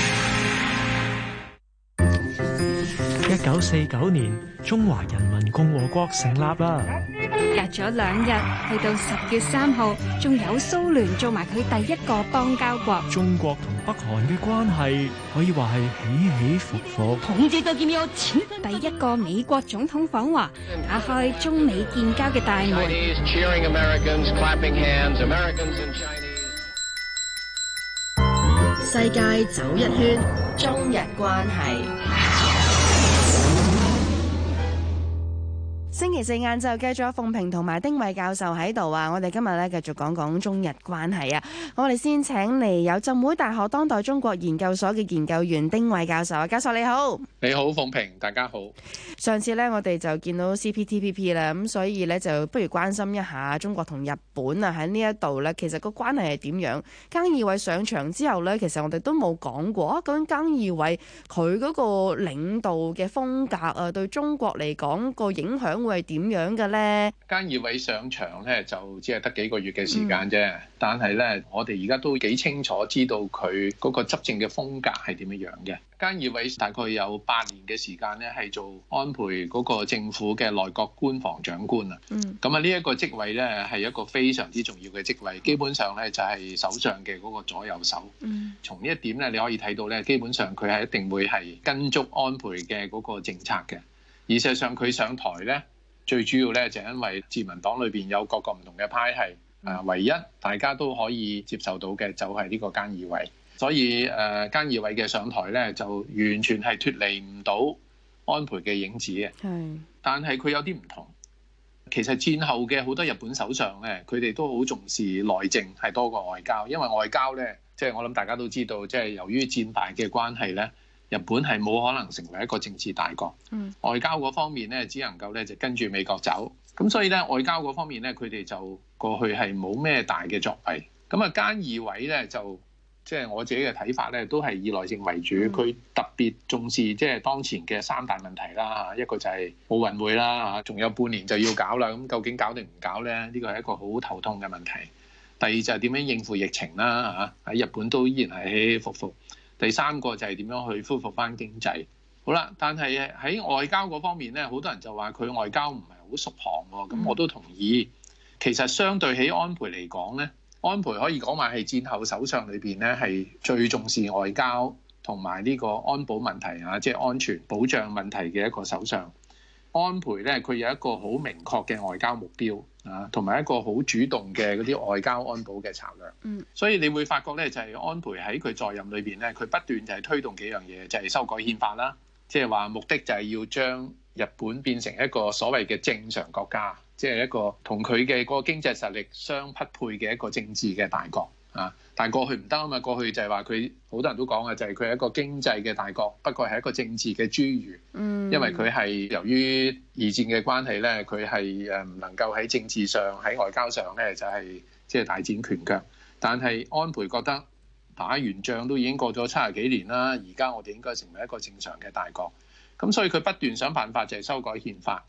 1949年，中華人民共和國成立啦。 隔咗2日，去到10月3號，仲有蘇聯做埋佢第一個邦交國。 中國同北韓嘅關係可以話係起起伏伏。 第一個美國總統訪華，打開中美建交嘅大門。 世界走一圈，中日關係。 星期4晏晝繼續有鳳萍同埋丁偉教授喺度啊！我哋今日咧繼續講講中日關係啊！我哋先請嚟有浸會大學當代中國研究所嘅研究員丁偉教授啊！教授你好， 你好鳳萍，大家好。 上次咧我哋就見到 CPTPP 啦，咁所以咧就不如關心一下中國同日本啊喺呢一度咧，其實個關係係點樣？菅義偉上場之後咧，其實我哋都冇講過啊！究竟菅義偉佢嗰個領導嘅風格啊，對中國嚟講個影響會係點樣嘅咧？ 菅義偉上場咧就只係得幾個月嘅時間啫，但係咧我哋而家都幾清楚知道佢嗰個執政嘅風格係點樣嘅。菅義偉大概有8年嘅時間咧，係做安倍嗰個政府嘅內閣官房長官啊。咁啊呢一個職位咧係一個非常之重要嘅職位，基本上咧就係首相嘅嗰個左右手。從呢一點咧，你可以睇到咧，基本上佢係一定會係跟足安倍嘅嗰個政策嘅。而事實上佢上台咧，最主要咧就係因為自民黨裏邊有各個唔同嘅派系，唯一大家都可以接受到嘅就係呢個菅義偉。所以菅義偉嘅上台咧，就完全係脫離唔到安倍嘅影子嘅。但係佢有啲唔同。其實戰後嘅好多日本首相咧，佢哋都好重視內政係多過外交，因為外交咧，即係我諗大家都知道，即係由於戰敗嘅關係咧，日本係冇可能成為一個政治大國。外交嗰方面咧，只能夠咧就跟住美國走。咁所以咧，外交嗰方面咧，佢哋就過去係冇咩大嘅作為。咁啊，菅義偉咧就即係我自己嘅睇法咧，都係以內政為主。佢特別重視即係當前嘅3大問題啦，一個就係奧運會啦，仲有半年就要搞啦。咁究竟搞定唔搞咧？呢個係一個好頭痛嘅問題。第二就係點樣應付疫情啦，喺日本都依然係起起伏伏。第3個就係點樣去恢復翻經濟。好啦，但係喺外交嗰方面咧，好多人就話佢外交唔係好熟行喎。咁我都同意。其實相對起安倍嚟講咧，安倍可以講話係戰後首相裏邊咧係最重視外交同埋呢個安保問題啊，即係安全保障問題嘅一個首相。安倍咧，佢有一個好明確嘅外交目標啊，同埋一個好主動嘅嗰啲外交安保嘅策略。所以你會發覺咧，就係安倍喺佢在任裏邊咧，佢不斷就係推動幾樣嘢，就係修改憲法啦，即係話目的就係要將日本變成一個所謂嘅正常國家，即係一個同佢嘅嗰個經濟實力相匹配嘅一個政治嘅大國啊。但係過去唔得啊嘛，過去就係話佢好多人都講嘅就係佢係一個經濟嘅大國，不過係一個政治嘅侏儒。因為佢係由於二戰嘅關係咧，佢係唔能夠喺政治上喺外交上咧就係即係大展拳腳。但係安倍覺得打完仗都已經過咗70幾年啦，而家我哋應該成為一個正常嘅大國。咁所以佢不斷想辦法就係修改憲法。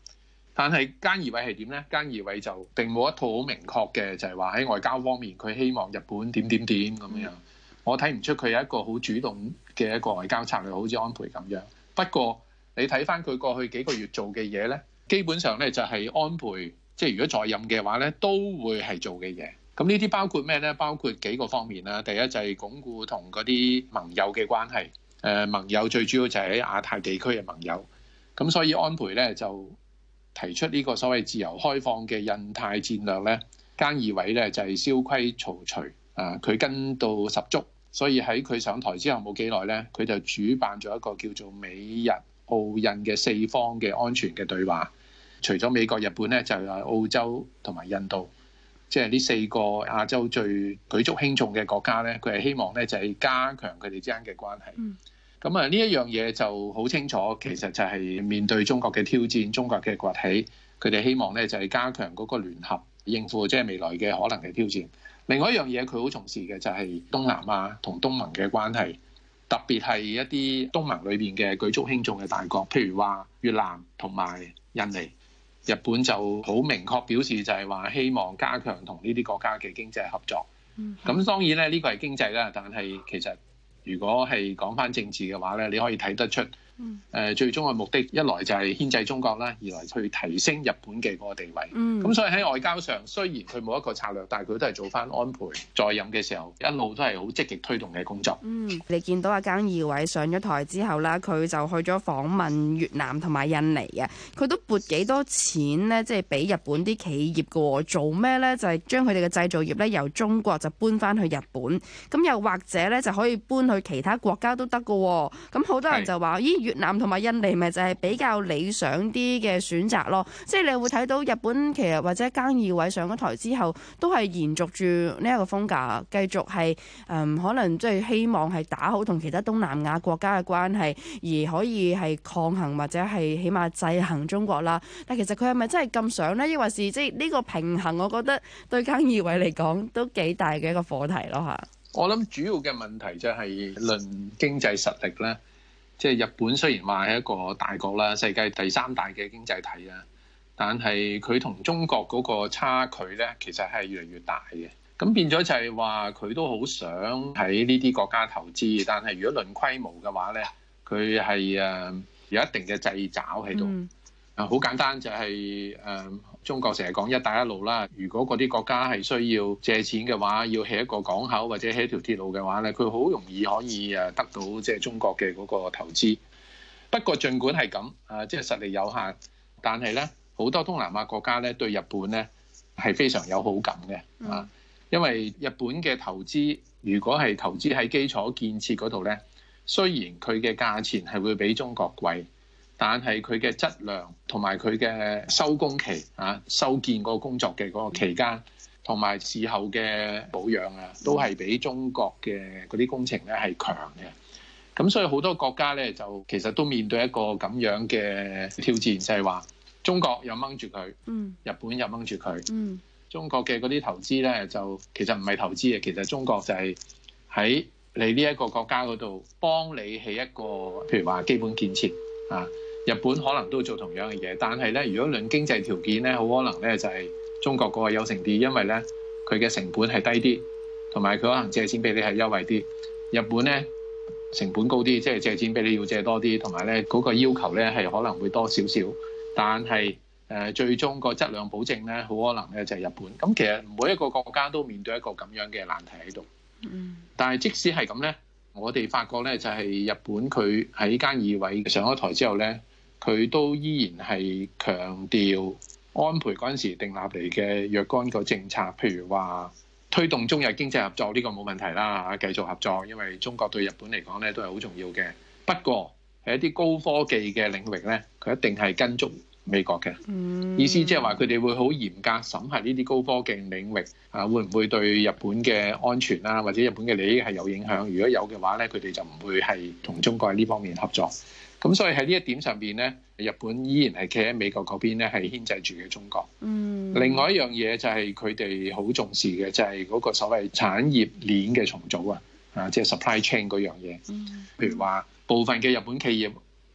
但係菅義偉係點呢？菅義偉就並冇一套好明確嘅，就係話喺外交方面佢希望日本點點點咁樣。我睇唔出佢有一個好主動嘅一個外交策略，好似安倍咁樣。不過你睇翻佢過去幾個月做嘅嘢呢，基本上呢就係安倍即係如果在任嘅話呢，都會係做嘅嘢。咁呢啲包括咩呢？包括幾個方面啦。第一就係鞏固同嗰啲盟友嘅關係。盟友最主要就係喺亞太地區嘅盟友。咁所以安倍呢就提出呢個所謂自由開放嘅印太戰略呢，菅義偉呢就係蕭規曹隨佢跟到十足。所以喺佢上台之後冇幾耐呢，佢就主辦咗一個叫做美日澳印嘅四方嘅安全嘅對話。除咗美國、日本呢，就係澳洲同埋印度，即係呢四個亞洲最舉足輕重嘅國家呢，佢係希望呢就係加強佢哋之間嘅關係。咁呢一樣嘢就好清楚，其實就係面對中國嘅挑戰、中國嘅崛起，佢哋希望呢就係加強嗰個聯合，應付即係未來嘅可能嘅挑戰。另外一樣嘢佢好重視嘅就係東南亞同東盟嘅關係，特別係一啲東盟裏邊嘅舉足輕重嘅大國，譬如話越南同埋印尼。日本就好明確表示就係話希望加強同呢啲國家嘅經濟合作。咁當然咧呢個係經濟啦，但係其實如果係講返政治嘅話咧，你可以睇得出最終嘅目的，一來就係牽制中國啦，二來去提升日本嘅嗰個地位。咁所以喺外交上，雖然佢冇一個策略，但係佢都係做翻安倍在任嘅時候一路都係好積極推動嘅工作。 你見到阿菅義偉上咗台之後啦，佢就去咗訪問越南同埋印尼嘅，佢都撥幾多錢呢？即係俾日本啲企業嘅喎，做咩呢？就係將佢哋嘅製造業咧由中國就搬翻去日本，咁又或者咧就可以搬去其他國家都得嘅喎。咁好多人就話：咦，越南同埋印尼咪就係比較理想啲嘅選擇咯。即係你會睇到日本其實或者菅義偉上咗台之後，都係延續住呢一個風格，繼續係可能即係希望係打好同其他東南亞國家嘅關係，而可以係抗衡或者係起碼制衡中國啦。但其實佢係咪真係咁想呢？抑或是即係呢個平衡，我覺得對菅義偉嚟講都幾大嘅一個課題咯嚇。 我諗主要嘅問題就係論經濟實力咧。即係日本雖然話係一個大國啦，世界第3大嘅經濟體啦，但係佢同中國嗰個差距咧，其實係越嚟越大嘅。咁變咗就係話佢都好想喺呢啲國家投資，但係如果論規模嘅話咧，佢係有一定嘅掣肘喺度。好簡單就係中國成日講一帶一路啦。如果嗰啲國家係需要借錢嘅話，要起一個港口或者起一條鐵路嘅話咧，佢好容易可以得到即係中國嘅嗰個投資。不過儘管係咁，即係實力有限，但係咧好多東南亞國家咧對日本咧係非常有好感嘅因為日本嘅投資如果係投資喺基礎建設嗰度咧，雖然佢嘅價錢係會比中國貴。但係佢嘅質量同埋佢嘅收工期修建嗰個工作嘅嗰個期間，同埋事後嘅保養都係比中國嘅嗰啲工程咧係強嘅。咁所以好多國家咧就其實都面對一個咁樣嘅挑戰，就係話中國又掹住佢，日本又掹住佢。中國嘅嗰啲投資咧就其實唔係投資嘅，其實中國就係喺你呢一個國家嗰度幫你起一個譬如話基本建設日本可能都做同樣嘅嘢，但係咧，如果論經濟條件咧，好可能咧就係中國嗰個優勝啲，因為咧佢嘅成本係低啲，同埋佢可能借錢俾你係優惠啲。日本咧成本高啲，即係借錢俾你要借多啲，同埋咧嗰個要求咧係可能會多少少，但係最終個質量保證咧，好可能咧就係日本。咁其實每一個國家都面對一個咁樣嘅難題喺度。但係即使係咁咧，我哋發覺咧就係日本佢喺菅義偉上咗台之後咧，佢都依然係強調安倍嗰陣時訂立嚟嘅若干個政策，譬如話推動中日經濟合作呢個冇問題啦，繼續合作，因為中國對日本嚟講咧都係好重要嘅。不過喺一啲高科技嘅領域咧，佢一定係跟足美國嘅意思，即係話佢哋會好嚴格審核呢啲高科技領域會唔會對日本嘅安全啊或者日本嘅利益係有影響？如果有嘅話咧，佢哋就唔會係同中國喺呢方面合作。咁所以喺呢一點上邊咧，日本依然係企喺美國嗰邊咧，係牽制住嘅中國。另外一樣嘢就係佢哋好重視嘅，就係嗰個所謂產業鏈嘅重組即係 supply chain 嗰樣嘢。譬如話部分嘅日本企業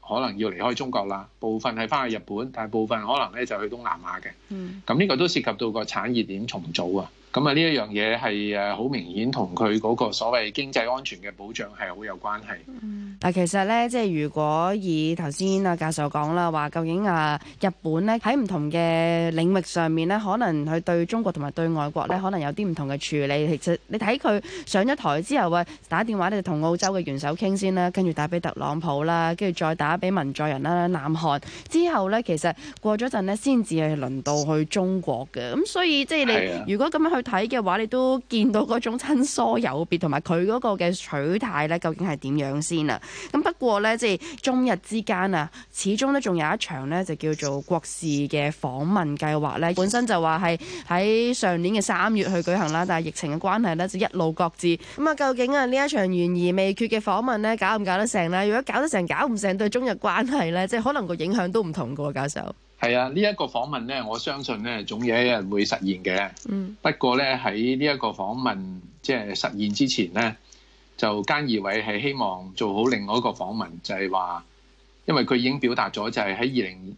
可能要離開中國啦，部分係翻去日本，但係部分可能咧就去東南亞嘅。咁呢個都涉及到個產業鏈重組啊。咁啊呢一樣嘢係好明顯同佢嗰個所謂經濟安全嘅保障係好有關係。 嗱，其實咧，即係如果以頭先阿教授講啦，話究竟日本咧喺唔同嘅領域上面咧，可能佢對中國同埋對外國咧，可能有啲唔同嘅處理。其實你睇佢上咗台之後打電話咧就同澳洲嘅元首傾先啦，跟住打俾特朗普啦，跟住再打俾文在寅啦、南韓之後咧，其實過咗陣咧先至係輪到去中國嘅。咁所以即係你如果咁樣去睇嘅話，你都見到嗰種親疏有別，同埋佢嗰個嘅取態咧，究竟係點樣先啊？咁不過咧，即係中日之間啊，始終咧仲有一場咧，就叫做國事嘅訪問計劃咧。本身就話係喺上年嘅3月去舉行啦，但係疫情嘅關係咧，就一路擱置。咁啊，究竟呢一場懸而未決嘅訪問咧，搞唔搞得成咧？如果搞得成，搞唔成對中日關係咧，即係可能個影響都唔同㗎喎，教授。 係啊，呢一個訪問咧，我相信咧總有一日會實現嘅。不過咧喺呢一個訪問即係實現之前咧，就菅義偉係希望做好另外一個訪問，就係話，因為佢已經表達咗，就係喺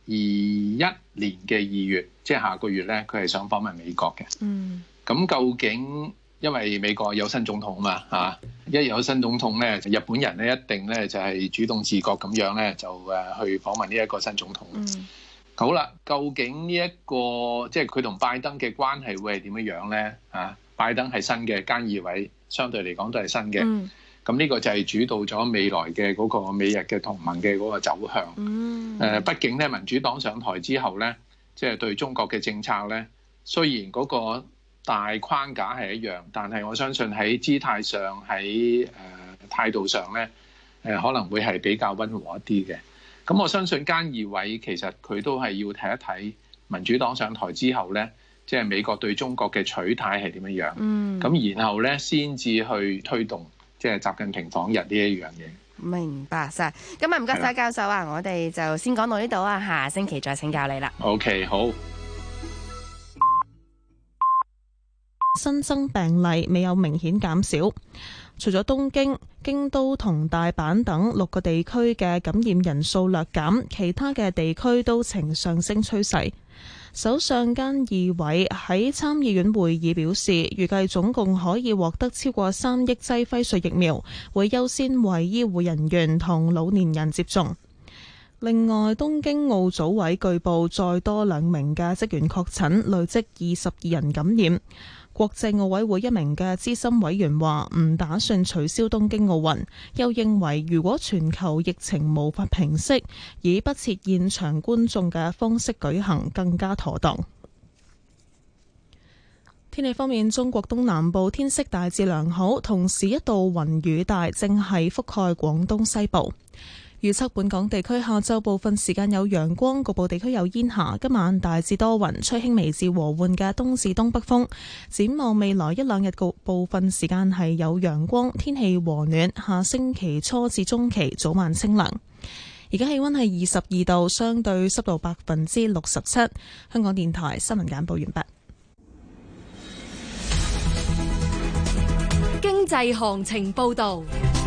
2021年嘅2月，即係下個月咧，佢係想訪問美國嘅。咁究竟因為美國有新總統嘛嚇，一有新總統咧，日本人咧一定咧就係主動自覺咁樣咧就去訪問呢一個新總統。好啦，究竟呢一個即係佢同拜登嘅關係會係點樣樣咧？拜登係新嘅，菅義偉相對嚟講都係新嘅。咁呢個就係主導咗未來嘅嗰個美日嘅同盟嘅嗰個走向。畢竟咧，民主黨上台之後咧，即係對中國嘅政策咧，雖然嗰個大框架係一樣，但係我相信喺姿態上、喺態度上咧，可能會係比較溫和一啲嘅。咁我相信菅義偉其實佢都係要睇一睇民主黨上台之後咧，即係美國對中國嘅取態係點樣樣。咁然後咧先至去推動即係習近平訪日呢一樣嘢。 明白晒，今日唔該晒教授啊，我哋就先講到呢度啊，下星期再請教你啦。 OK， 好。 新增病例未有明顯減少，除咗東京、京都同大阪等6個地區嘅感染人數略減，其他嘅地區都呈上升趨勢。首相菅義偉喺參議院會議表示，預計總共可以獲得超過3億劑輝瑞疫苗，會優先為醫護人員同老年人接種。另外，東京奧組委據報再多2名嘅職員確診，累積22人感染。國際奧委會一名嘅資深委員話唔打算取消東京奧運，又認為如果全球疫情無法平息，以不設現場觀眾嘅方式舉行更加妥當。天氣方面，中國東南部天色大致良好，同時一道雲雨帶正係覆蓋廣東西部。預測本港地區下晝部分時間有陽光，局部地區有煙霞。今晚大致多雲，吹輕微至和緩嘅東至東北風。展望未來1-2日，局部分時間係有陽光，天氣和暖。下星期初至中期早晚清涼。而家氣溫係22度，相對濕度67%。香港電台新聞簡報完畢。 經濟行情報道。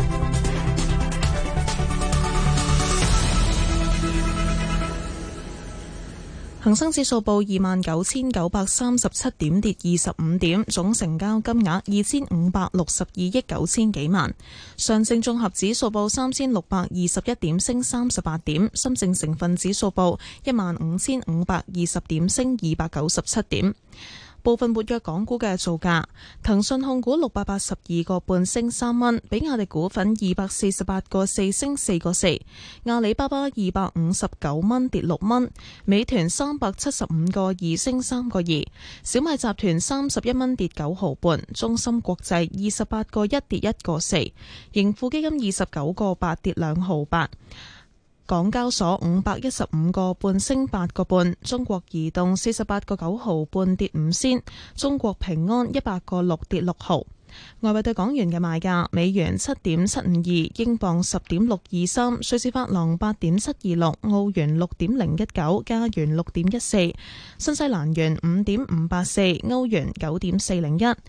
恒生指數報29,937點，跌25點，總成交金額2562億9千幾萬。上證綜合指數報3621點，升38點。深證成分指數報15,520點，升297點。部分活躍港股嘅造價：騰訊控股682個半升3蚊，比亞迪股份248個4升4個4，阿里巴巴259蚊跌6蚊，美團375個2升3個2，小米集團31蚊跌9毫半，中芯國際28個1跌1個4，盈富基金29個8跌2毫8。港交所515個半升8個半，中國移動48個9毫半跌5仙，中國平安100個6跌6毫。外匯對港元嘅賣價：美元7.752，英鎊10.623，瑞士法郎8.726，澳元6.019，加元6.14，新西蘭元5.584，歐元9.401。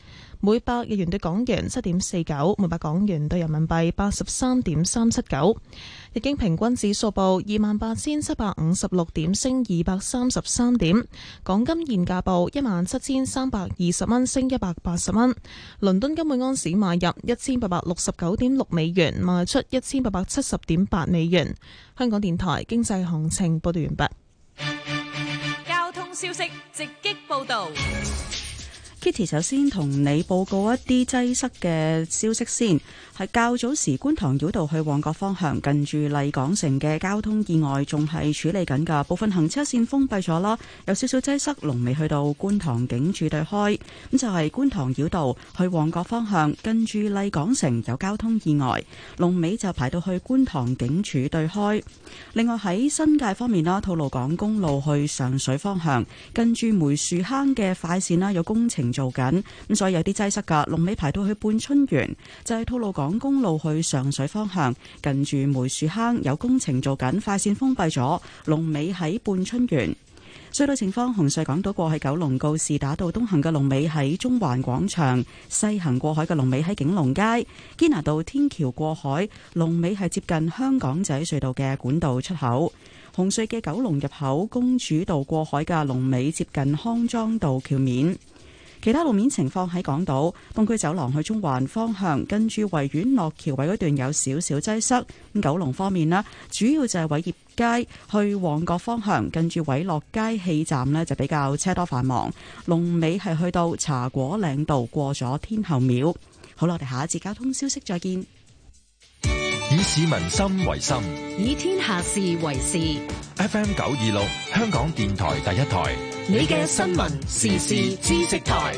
每百日元對港元7.49，每百港元對人民幣83.379。日經平均指數報28,756點，升233點。港金現價報17,320蚊，升180蚊。倫敦金每盎司買入1869.6美元，賣出1870.8美元。香港電台經濟行情報道完畢。 交通消息直擊報道。 Kitty 首先同你報告一啲擠塞嘅消息先，係較早時觀塘繞道去旺角方向近住麗港城嘅交通意外仲係處理緊㗎，部分行車線封閉咗啦，有少少擠塞，龍尾去到觀塘警署對開，咁就係觀塘繞道去旺角方向近住麗港城有交通意外，龍尾就排到去觀塘警署對開。另外喺新界方面啦，吐露港公路去上水方向近住梅樹坑嘅快線啦，有工程做緊，咁所以有啲擠塞噶，龍尾排到去半春園，就係吐露港公路去上水方向近住梅樹坑有工程做緊，快線封閉咗，龍尾喺半春園。隧道情況，紅隧港島過去九龍告士打道東行嘅龍尾喺中環廣場，西行過海嘅龍尾喺景隆街，堅拿道天橋過海龍尾係接近香港仔隧道嘅管道出口。紅隧嘅九龍入口公主道過海嘅龍尾接近康莊道橋面。其他路面情況喺港島東區走廊去中環方向，跟住維園落橋位嗰段有少少擠塞。咁九龍方面呢，主要就係偉業街去旺角方向，跟住偉樂街氣站呢就比較車多繁忙。龍尾係去到茶果嶺道過咗天后廟。好啦，我哋下一節交通消息再見。 以市民心為心， 以天下事為事。 FM 926，香港電台第一台， 你嘅新聞時事知識台。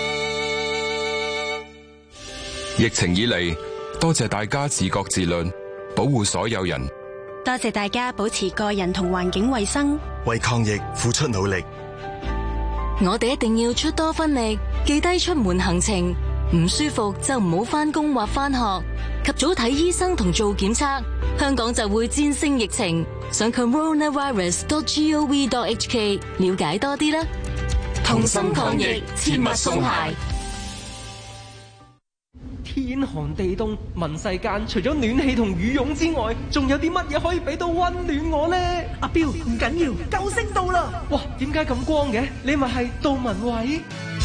疫情以嚟，多謝大家自覺自律，保護所有人。 多謝大家保持個人同環境衛生， 為抗疫付出努力。 我哋一定要出多分力，記低出門行程，唔舒服就唔好返工或返學，及早睇醫生同做檢測，香港就會戰勝疫情。上 coronavirus.gov.hk 了解多啲啦。同心抗疫，切勿鬆懈。 天寒地凍，問世間除咗暖氣同羽絨之外，仲有啲乜嘢可以俾到溫暖我呢？阿彪，唔緊要，救星到啦！哇，點解咁光嘅？你咪係杜文偉。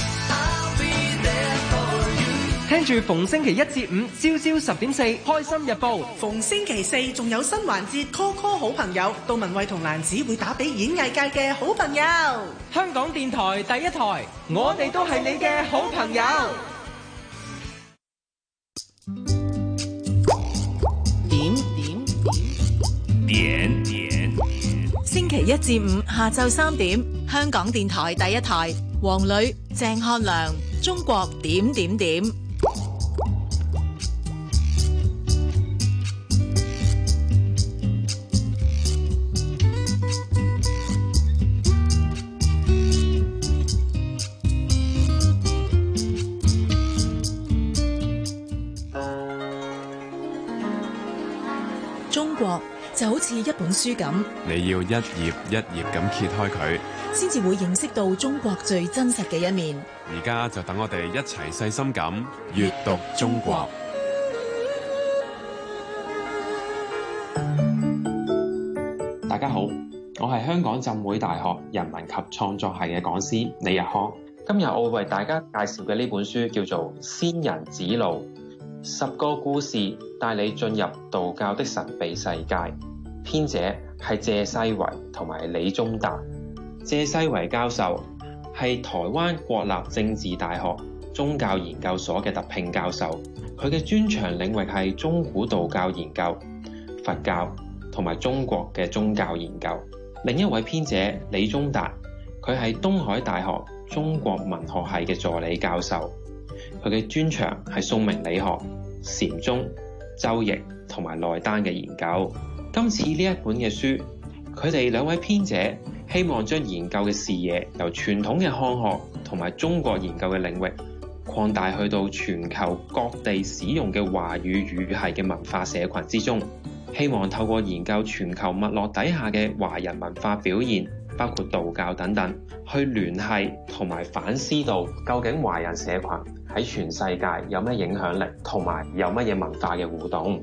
聽住逢星期一至五朝朝10:4開心日報， 逢星期四仲有新環節 Call Call 好朋友，杜文慧同蘭子會打俾演藝界嘅好朋友。 香港電台第一台，我哋都係你嘅好朋友。 點星期一至五下晝3點，香港電台第一台，黃磊、鄭漢良，中國點點點。中國就好似一本書咁， 你要一頁一頁咁揭開佢， 先至會認識到中國最真實嘅一面。 而家就等我哋一齊細心咁閱讀中國。 大家好，我係香港浸會大學人文及創作系嘅講師李日康。今日我會為大家介紹嘅呢本書叫做《仙人指路》，10個故事帶你進入道教的神秘世界。編者係謝世維同埋李宗達。謝世維教授係台灣國立政治大學宗教研究所嘅特聘教授，佢嘅專長領域係中古道教研究、佛教同埋中國嘅宗教研究。另一位編者李宗達，佢係東海大學中國文學系嘅助理教授，佢嘅專長係宋明理學、禪宗、周易同埋內丹嘅研究。今次呢一本嘅書，佢哋兩位編者希望將研究嘅視野由傳統嘅漢學同埋中國研究嘅領域擴大去到全球各地使用嘅華語語系嘅文化社群之中，希望透過研究全球脈絡底下嘅華人文化表現， 包括道教等等，去聯繫同埋反思到究竟華人社群喺全世界有咩影響力，同埋有乜嘢文化嘅互動。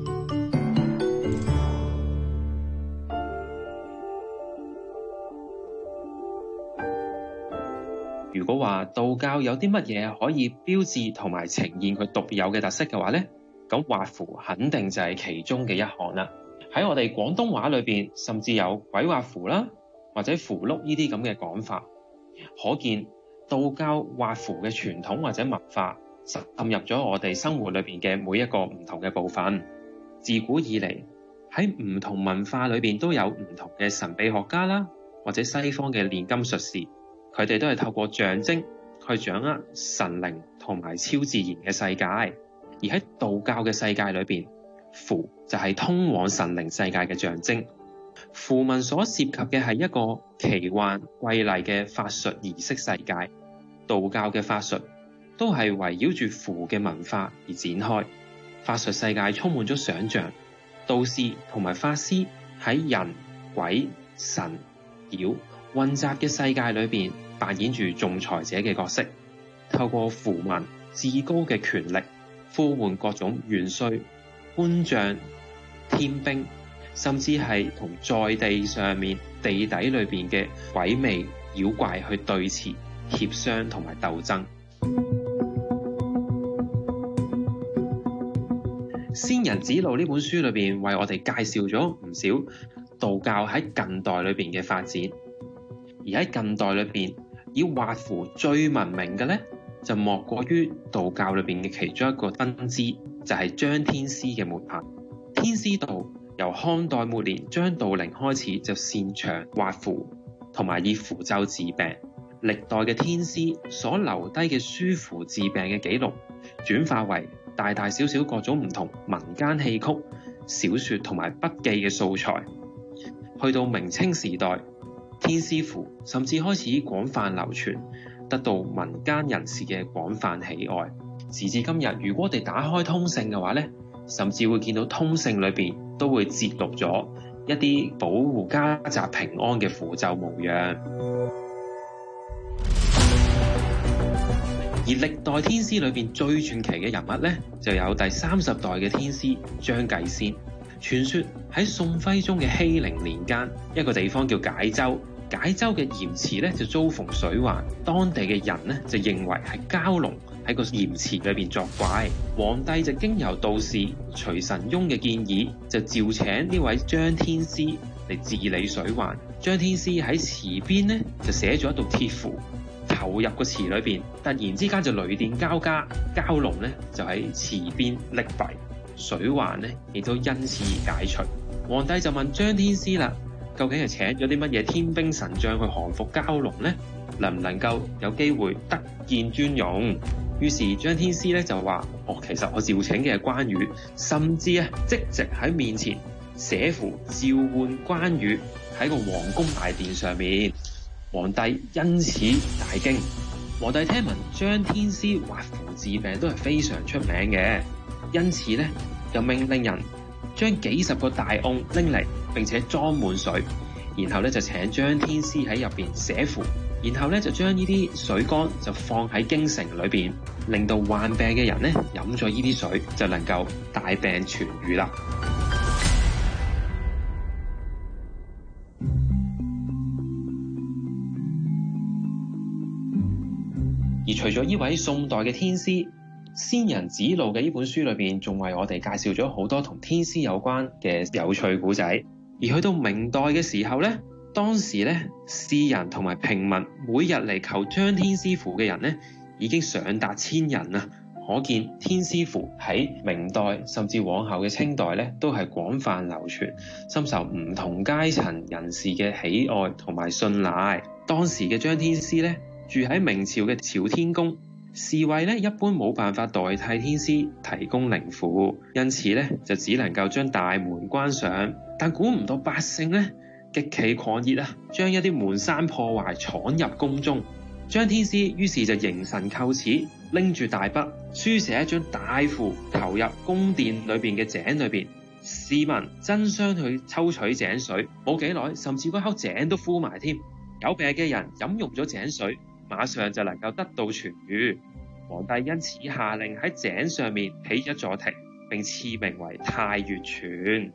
如果話道教有啲乜嘢可以標誌同埋呈現佢獨有嘅特色嘅話呢，咁畫符肯定就係其中嘅一項啦。喺我哋廣東話裏邊，甚至有鬼畫符啦，或者符碌呢啲咁嘅講法，可見道教畫符嘅傳統或者文化滲入咗我哋生活裏邊嘅每一個唔同嘅部分。自古以嚟，喺唔同文化裏邊都有唔同嘅神秘學家啦，或者西方嘅煉金術士。佢哋都係透過象徵去掌握神靈同埋超自然嘅世界，而喺道教嘅世界裏邊，符就係通往神靈世界嘅象徵。符文所涉及嘅係一個奇幻瑰麗嘅法術儀式世界，道教嘅法術都係圍繞住符嘅文化而展開。法術世界充滿咗想像，道士同埋法師喺人、鬼、神、妖混雜嘅世界裏邊扮演住仲裁者嘅角色，透過符文至高嘅權力，呼喚各種元帥、官將、天兵，甚至係同在地上面地底裏邊嘅鬼魅妖怪去對峙、協商同埋鬥爭。《仙人指路》呢本書裏邊為我哋介紹咗唔少道教喺近代裏邊嘅發展。而喺近代裏邊，以畫符最聞名嘅咧，就莫過於道教裏邊嘅其中一個分支，就係張天師嘅門派。天師道由漢代末年張道陵開始就擅長畫符，同埋以符咒治病。歷代嘅天師所留低嘅書符治病嘅記錄，轉化為大大小小各種唔同民間戲曲、小説同埋筆記嘅素材。去到明清時代，天師符甚至開始廣泛流傳，得到民間人士嘅廣泛喜愛。時至今日，如果我哋打開通勝嘅話咧，甚至會見到通勝裏邊都會節錄咗一啲保護家宅平安嘅符咒模樣。而歷代天師裏邊最傳奇嘅人物咧，就有第30代嘅天師張繼先。傳說喺宋徽宗嘅熙寧年間，一個地方叫解州，解州嘅鹽池咧就遭逢水患，當地嘅人咧就認為係蛟龍喺個鹽池裏邊作怪。皇帝就經由道士徐神翁嘅建議，就召請呢位張天師嚟治理水患。張天師喺池邊咧就寫咗一道鐵符，投入個池裏邊，突然之間就雷電交加，蛟龍咧就喺池邊溺斃。水患咧亦都因此而解除。皇帝就問張天師啦，究竟係請咗啲乜嘢天兵神將去降服蛟龍呢？能唔能夠有機會得見尊容？於是張天師咧就話：其實我召請嘅係關羽，甚至即席喺面前寫符召喚關羽喺個皇宮大殿上面。皇帝因此大驚。皇帝聽聞張天師畫符治病都係非常出名嘅。因此咧，就命令人將幾十個大甕拎嚟，並且裝滿水，然後咧就請張天師喺入邊寫符，然後咧就將呢啲水缸就放喺京城裏邊，令到患病嘅人咧飲咗呢啲水就能夠大病痊癒啦。而除咗呢位宋代嘅天師，《仙人指路》嘅呢本書裏邊，仲為我哋介紹咗好多同天師有關嘅有趣故仔。而去到明代嘅時候咧，當時咧士人同埋平民每日嚟求張天師符嘅人咧，已經上達千人啊！可見天師符喺明代甚至往後嘅清代咧，都係廣泛流傳，深受唔同階層人士嘅喜愛同埋信賴。當時嘅張天師咧，住喺明朝嘅朝天宮。侍衛咧一般冇辦法代替天師提供靈符，因此咧就只能夠將大門關上。但估唔到百姓咧極其狂熱啊，將一啲門閂破壞，闖入宮中。張天師於是就凝神構齒，拎住大筆書寫一張大符投入宮殿裏邊嘅井裏邊， 市民爭相去抽取井水，冇幾耐，甚至嗰口井都枯埋添。有病嘅人飲用咗井水，馬上就能夠得到痊癒。皇帝因此下令喺井上面起一座亭，並賜名為太乙泉。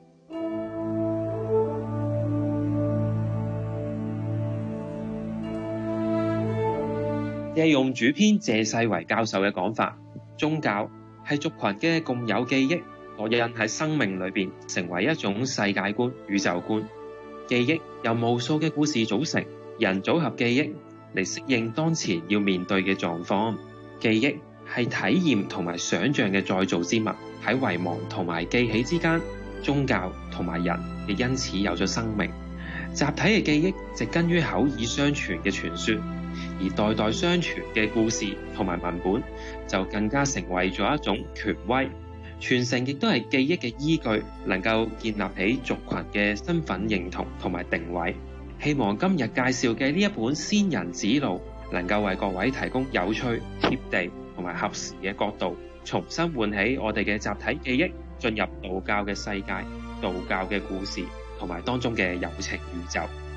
借用主編謝世維教授嘅講法，宗教係族群嘅共有記憶，烙印喺生命裏邊，成為一種世界觀、宇宙觀。記憶由無數嘅故事組成，人組合記憶嚟適應當前要面對嘅狀況。記憶係體驗同埋想像嘅再造之物，喺遺忘同埋記起之間，宗教同埋人亦因此有咗生命。集體嘅記憶植根於口耳相傳嘅傳說，而代代相傳嘅故事同埋文本就更加成為咗一種權威。傳承亦都係記憶嘅依據，能夠建立起族群嘅身份認同同埋定位。希望今日介紹嘅呢一本《仙人指路》能夠為各位提供有趣、貼地同埋合時嘅角度，重新喚起我哋嘅集體記憶，進入道教嘅世界、道教嘅故事同埋當中嘅有情宇宙。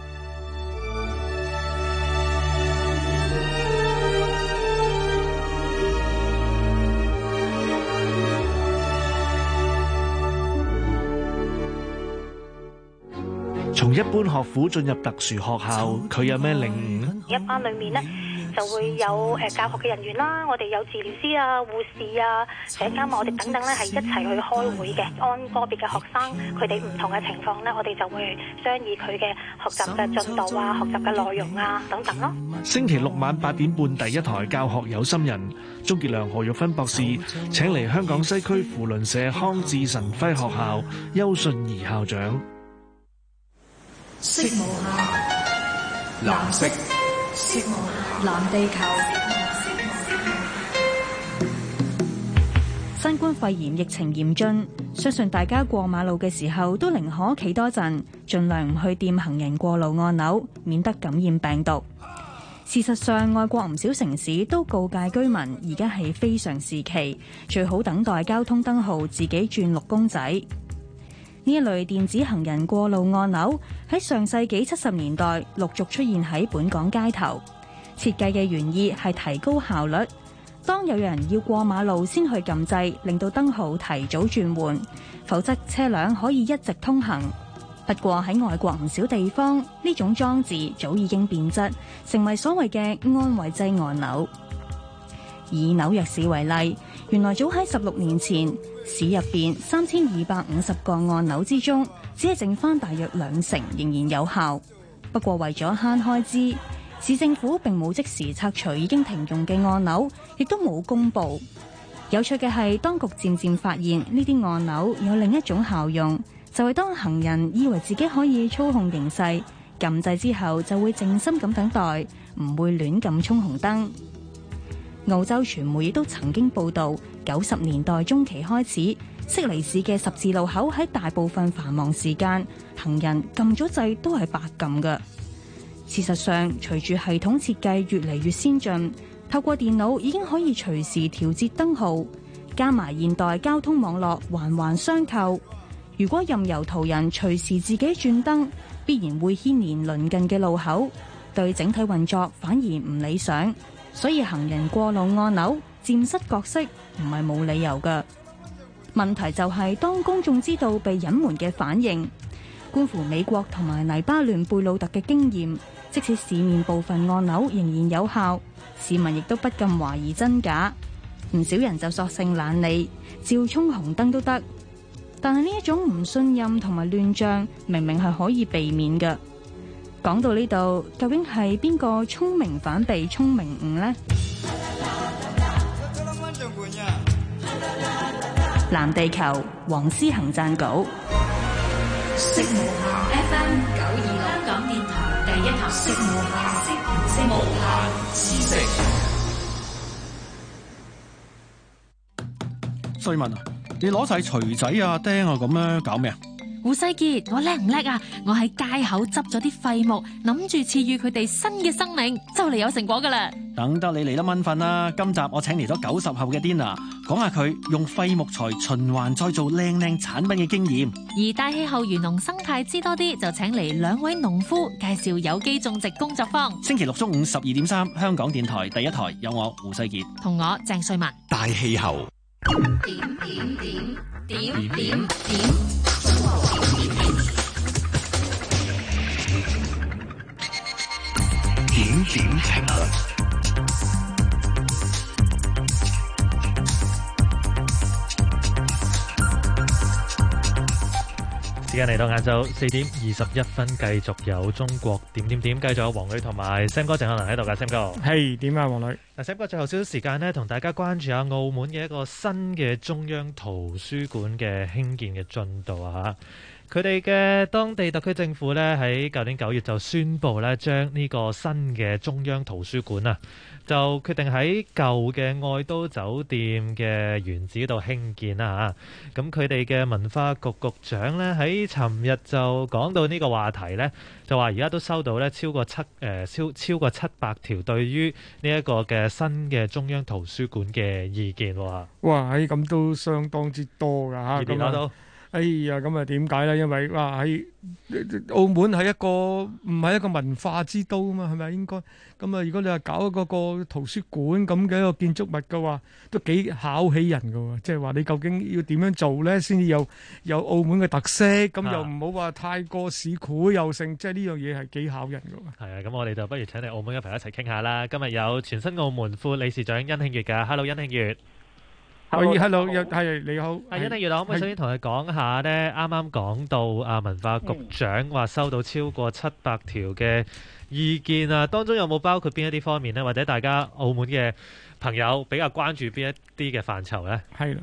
從一般學府進入特殊學校，佢有咩領悟呢？ 一班裏面呢就會有教學嘅人員啦，我哋有治療師啊、護士啊、社監啊，我哋等等咧係一齊去開會嘅。按個別嘅學生佢哋唔同嘅情況咧，我哋就會商議佢嘅學習嘅進度啊、學習嘅內容啊等等咯。 星期六晚8點半第一台教學有心人，鍾傑良、何玉芬博士請嚟香港西區扶輪社康智神輝學校邱信儀校長。 色無限，藍色，色無限，藍地球。 新冠肺炎疫情嚴峻，相信大家過馬路嘅時候都寧可企多陣，盡量唔去掂行人過路按鈕，免得感染病毒。事實上，外國唔少城市都告誡居民，而家係非常時期，最好等待交通燈號自己轉綠公仔。呢一類電子行人過路按鈕喺上世紀70年代陸續出現喺本港街頭，設計嘅原意係提高效率。當有人要過馬路先去撳掣，令到燈號提早轉換，否則車輛可以一直通行。不過喺外國唔少地方，呢種裝置早已經變質，成為所謂嘅安慰劑按鈕。以紐約市為例，原來早喺16年前，市入邊3250個按鈕之中，只係剩翻大約20%仍然有效。不過為咗慳開支，市政府並冇即時拆除已經停用嘅按鈕，亦都冇公佈。有趣嘅係，當局漸漸發現呢啲按鈕有另一種效用，就係當行人以為自己可以操控形勢，撳掣之後就會靜心咁等待，唔會亂咁衝紅燈。澳洲傳媒亦都曾經報導，90年代中期開始，悉尼市嘅十字路口喺大部分繁忙時間，行人撳咗掣都係白撳嘅。事實上，隨住系統設計越嚟越先進，透過電腦已經可以隨時調節燈號，加埋現代交通網絡環環相扣。如果任由途人隨時自己轉燈，必然會牽連鄰近嘅路口，對整體運作反而唔理想。所以行人過路按鈕漸失角色唔係冇理由嘅。問題就係當公眾知道被隱瞞嘅反應，觀乎美國同埋黎巴嫩貝魯特嘅經驗，即使市面部分按鈕仍然有效，市民亦都不禁懷疑真假。唔少人就索性懶理，照衝紅燈都得。但係呢一種唔信任同埋亂象，明明係可以避免嘅。講到呢度，究竟係邊個聰明反被聰明誤呢？藍地球黃思恒撰稿。 色無限 FM 926香港電台第一台。色無限，色無限知識。 瑞文啊，你攞晒錘仔啊、釘啊咁樣搞咩啊？ 胡世傑，我叻唔叻啊？我喺街口執咗啲廢木，諗住賜予佢哋新嘅生命，就嚟有成果噶啦。 等得你嚟得蚊瞓啦！今集我請嚟咗90後嘅 Dina， 講下佢用廢木材循環再做靚產品嘅經驗。 而大氣候漁農生態知多啲，就請嚟2位農夫介紹有機種植工作坊。 星期六中午12.3，香港電台第一台有我胡世傑同我鄭瑞文。 大氣候。點評論。 時間嚟到晏晝4點21分，繼續有中國點，繼續有黃女同埋 Sam 哥鄭可能喺度㗎。Sam 哥係點啊？黃女嗱，Sam 哥最後少少時間呢，同大家關注下澳門嘅一個新嘅中央圖書館嘅興建嘅進度啊！佢哋嘅當地特區政府呢，喺舊年9月就宣布呢，將呢個新嘅中央圖書館啊，就決定喺舊嘅愛都酒店嘅原址度興建啦嚇。咁佢哋嘅文化局局長呢，喺尋日就講到呢個話題呢，就話而家都收到呢超過700條對於呢一個嘅新嘅中央圖書館嘅意見喎。 哇！咁都相當之多㗎嚇。 見到。 哎呀，咁啊點解咧？因為喺澳門係唔係一個文化之都啊嘛，係咪應該？咁啊，如果你話搞嗰個圖書館咁嘅一個建築物嘅話，都幾考起人㗎喎。即係話你究竟要點樣做咧，先至有澳門嘅特色，咁又唔好話太過市儈又成，即係呢樣嘢係幾考人㗎喎。 係啊，咁我哋就不如請嚟澳門嘅朋友一齊傾下啦。今日有全新澳門副理事長殷慶月㗎 ，Hello 殷慶月。 Hello， 係你好。 殷慶月，可唔可以首先同佢講下呢？啱啱講到文化局長話收到超過700條嘅意見啊，當中有冇包括邊一啲方面呢？或者大家澳門嘅朋友比較關注邊一啲嘅範疇呢？ 係啦，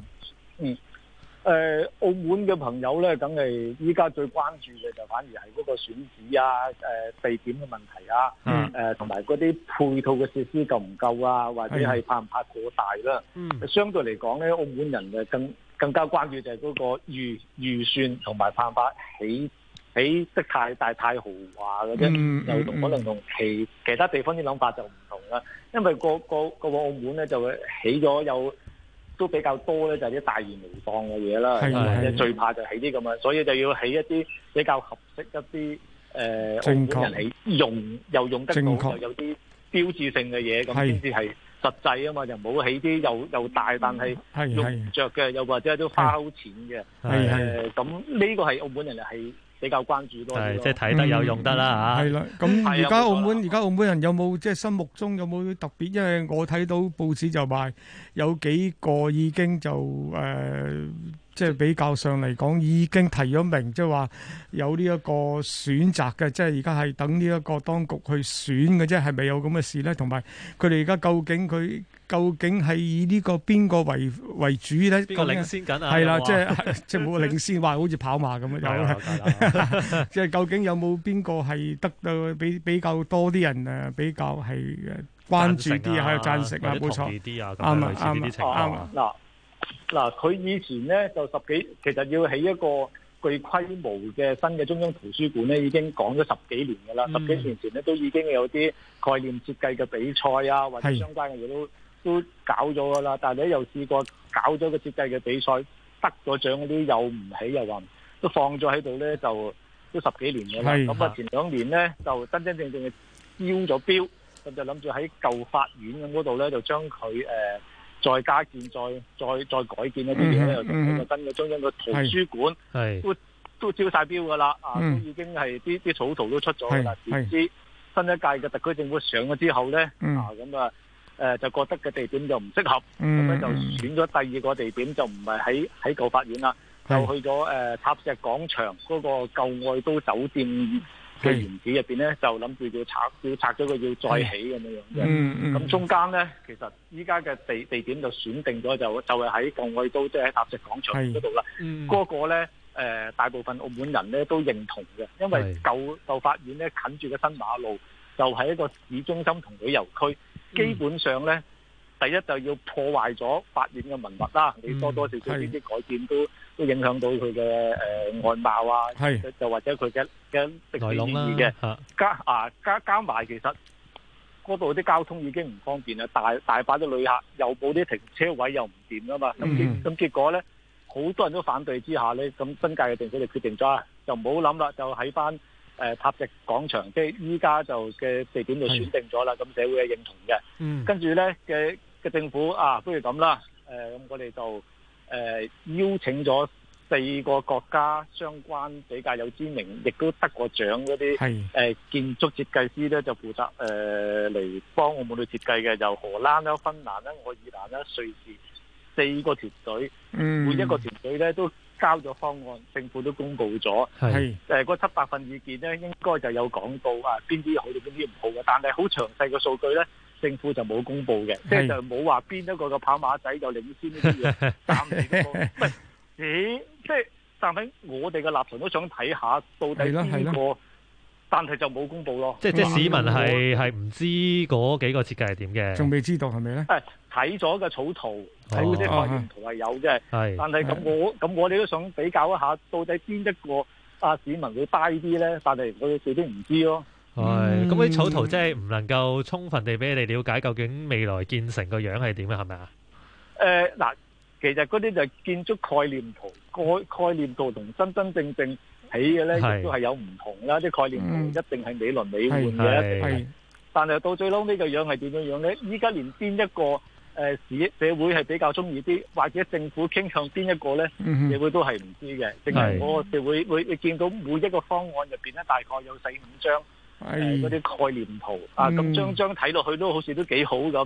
澳門嘅朋友咧，梗係依家最關注嘅就反而係嗰個選址啊、地點嘅問題啊，同埋嗰啲配套嘅設施夠唔夠啊，或者係怕唔怕過大啦。相對嚟講咧，澳門人嘅更加關注就係嗰個預算同埋怕唔怕起得太大太豪華嘅啫，就可能同其他地方啲諗法就唔同啦。因為個澳門咧就會起咗有。都比較多咧，就係啲大言無當嘅嘢啦，或者最怕就起啲咁樣，所以就要起一啲比較合適一啲澳門人起又用得到又有啲標誌性嘅嘢，咁先至係實際啊嘛，就唔好起啲又大但係用唔着嘅，又或者都花好錢嘅。咁呢個係澳門人係比較關注多啲咯， 即係睇得有用得啦嚇。 係啦，咁而家澳門人有冇即係心目中有冇特別？因為我睇到報紙就話有幾個已經就即係比較上嚟講已經提咗名，即係話有呢一個選擇嘅，即係而家係等呢一個當局去選嘅啫，係咪有咁嘅事咧？同埋佢哋而家究竟係以呢個邊個為主咧？ 邊個領先緊啊？ 係啦，即係冇領先話好似跑馬咁樣，即係究竟有冇邊個係得到比較多啲人比較係關注啲係贊成啊？冇錯， 啱。嗱，佢以前咧就其實要起一個具規模嘅新嘅中央圖書館咧，已經講咗10幾年㗎啦。10幾年前咧都已經有啲概念設計嘅比賽啊，或者相關嘅嘢都搞咗㗎啦。但係你又試過搞咗個設計嘅比賽，得咗獎嗰啲又唔起，又話都放咗喺度咧，就都10幾年㗎啦。咁啊前2年咧就真正嘅標咗標，咁就諗住喺舊法院咁嗰度咧就將佢再加建、再改建一啲嘢咧，又成一個新嘅中央嘅圖書館，都招晒標㗎啦，都已經係啲草圖都出咗㗎啦。點知新一屆嘅特區政府上咗之後咧，就覺得嘅地點就唔適合，咁咧就選咗第2個地點，就唔係喺舊法院啦，就去咗塔石廣場嗰個舊愛都酒店嘅原址入邊咧，就諗住要拆咗佢，要再起咁樣樣。咁中間咧，其實依家嘅地點就選定咗，就係喺舊愛都，即係喺塔石廣場嗰度啦。嗰個咧，大部分澳門人咧都認同嘅，因為舊法院咧近住個新馬路，就係一個市中心同旅遊區，基本上咧第一就要破壞咗法院嘅文物啦，你多多少少呢啲改建都影響到佢嘅外貌啊，就或者佢嘅歷史意義嘅，加埋其實嗰度啲交通已經唔方便啦，大把啲旅客又冇啲停車位又唔掂噶嘛，咁結果咧好多人都反對之下咧，咁新界嘅政府就決定咗，就唔好諗啦，就喺翻塔石廣場，即係依家就嘅地點就選定咗啦，咁社會係認同嘅。跟住咧嘅政府不如咁啦，咁我哋就邀請咗4個國家相關比較有知名，亦都得過獎嗰啲建築設計師咧，就負責嚟幫我們去設計嘅，由荷蘭啦、芬蘭啦、愛爾蘭啦、瑞士4個團隊，每一個團隊咧都交咗方案，政府都公布咗。嗰700份意見咧，應該就有講到邊啲好到邊啲唔好嘅，但係好詳細嘅數據咧，政府就冇公布嘅，即係就冇話邊一個嘅跑馬仔就領先呢啲嘢，暫時都冇。即係但係我哋嘅立場都想睇下到底邊個，但係就冇公布咯。 即係市民係唔知嗰幾個設計係點嘅， 仲未知道係咪咧？ 睇咗嘅草圖，睇嗰啲概念圖係有嘅，但係咁我哋都想比較一下，到底邊一個市民會低啲咧？但係我哋自己唔知咯。 咁啲草圖即係唔能夠充分地俾你哋了解究竟未來建成個樣係點啊？係咪啊？ 嗱，其實嗰啲就係建築概念圖，概念圖同真正起嘅咧，亦都係有唔同啦。啲概念圖一定係美輪美奐嘅，但係到最撈尾個樣係點樣咧？依家連邊一個社會係比較中意啲，或者政府傾向邊一個咧，社會都係唔知嘅。淨係嗰個社會會見到每一個方案入邊咧，大概有4-5張嗰啲概念圖咁張睇落去都好似都幾好咁，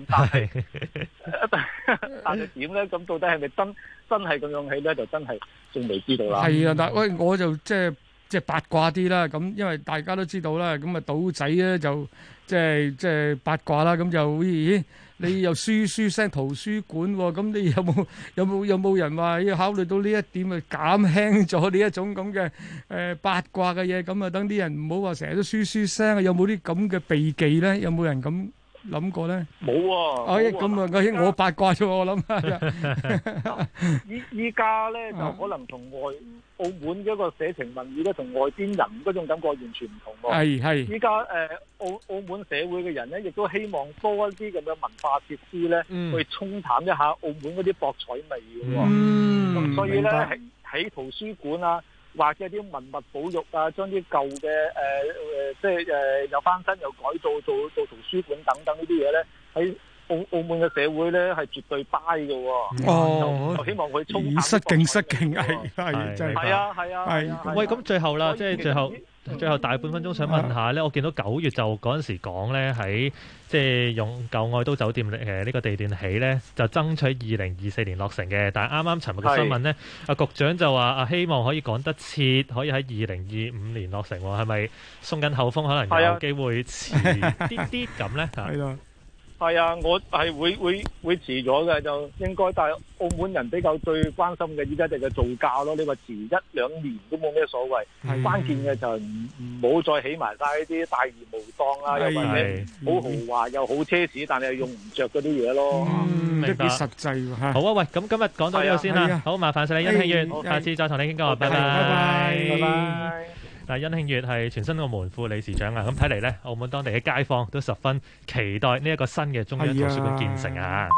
但係點咧？咁到底係咪真係咁樣起咧？就真係仲未知道啦。 係啊，但喂，我就即係八卦啲啦。咁因為大家都知道啦，咁島仔咧就即係八卦啦。咁就咦？你又書聲圖書館喎，咁你有冇人話要考慮到呢一點啊，減輕咗呢一種咁嘅八卦嘅嘢，咁啊等啲人唔好話成日都書聲啊，有冇啲咁嘅避忌咧？有冇人咁諗過咧？ 冇喎。 咁我八卦咗，我諗。 依家咧就可能同澳門嗰個社情民意咧，同外邊人嗰種感覺完全唔同喎。係。依家澳門社會嘅人咧，亦都希望多一啲咁嘅文化設施咧，去沖淡一下澳門嗰啲博彩味嘅喎。咁所以咧，喺圖書館啊，或者啲文物保育啊，將啲舊嘅即係又翻新又改造做圖書館等等呢啲嘢咧，喺澳門嘅社會咧係絕對 buy 嘅喎。就希望佢沖淡。 失敬係真係。 係啊。 喂，咁最後啦，即係最後大半分鐘想問下咧，我見到9月就嗰陣時講咧，喺即係用舊愛都酒店呢個地段起咧，就爭取2024年落成嘅。但係啱啱尋日嘅新聞咧，阿局長就話希望可以趕得切，可以喺2025年落成喎。係咪鬆緊口風，可能有機會遲啲咁咧？係咯。 係啊，我係會遲咗嘅，就應該。但係澳門人比較最關心嘅，依家就係造價咯。你話遲1-2年都冇咩所謂，關鍵嘅就係唔好再起埋晒啲大義無當啦，又或者好豪華又好奢侈，但係用唔着嗰啲嘢咯。 都幾實際喎。 好啊，喂，咁今日講到呢度先啦。好，麻煩晒你，殷慶月，下次再同你傾過，拜拜。但係殷慶月係全新澳門副理事長啊，咁睇嚟咧，澳門當地嘅街坊都十分期待呢一個新嘅中央圖書館建成啊！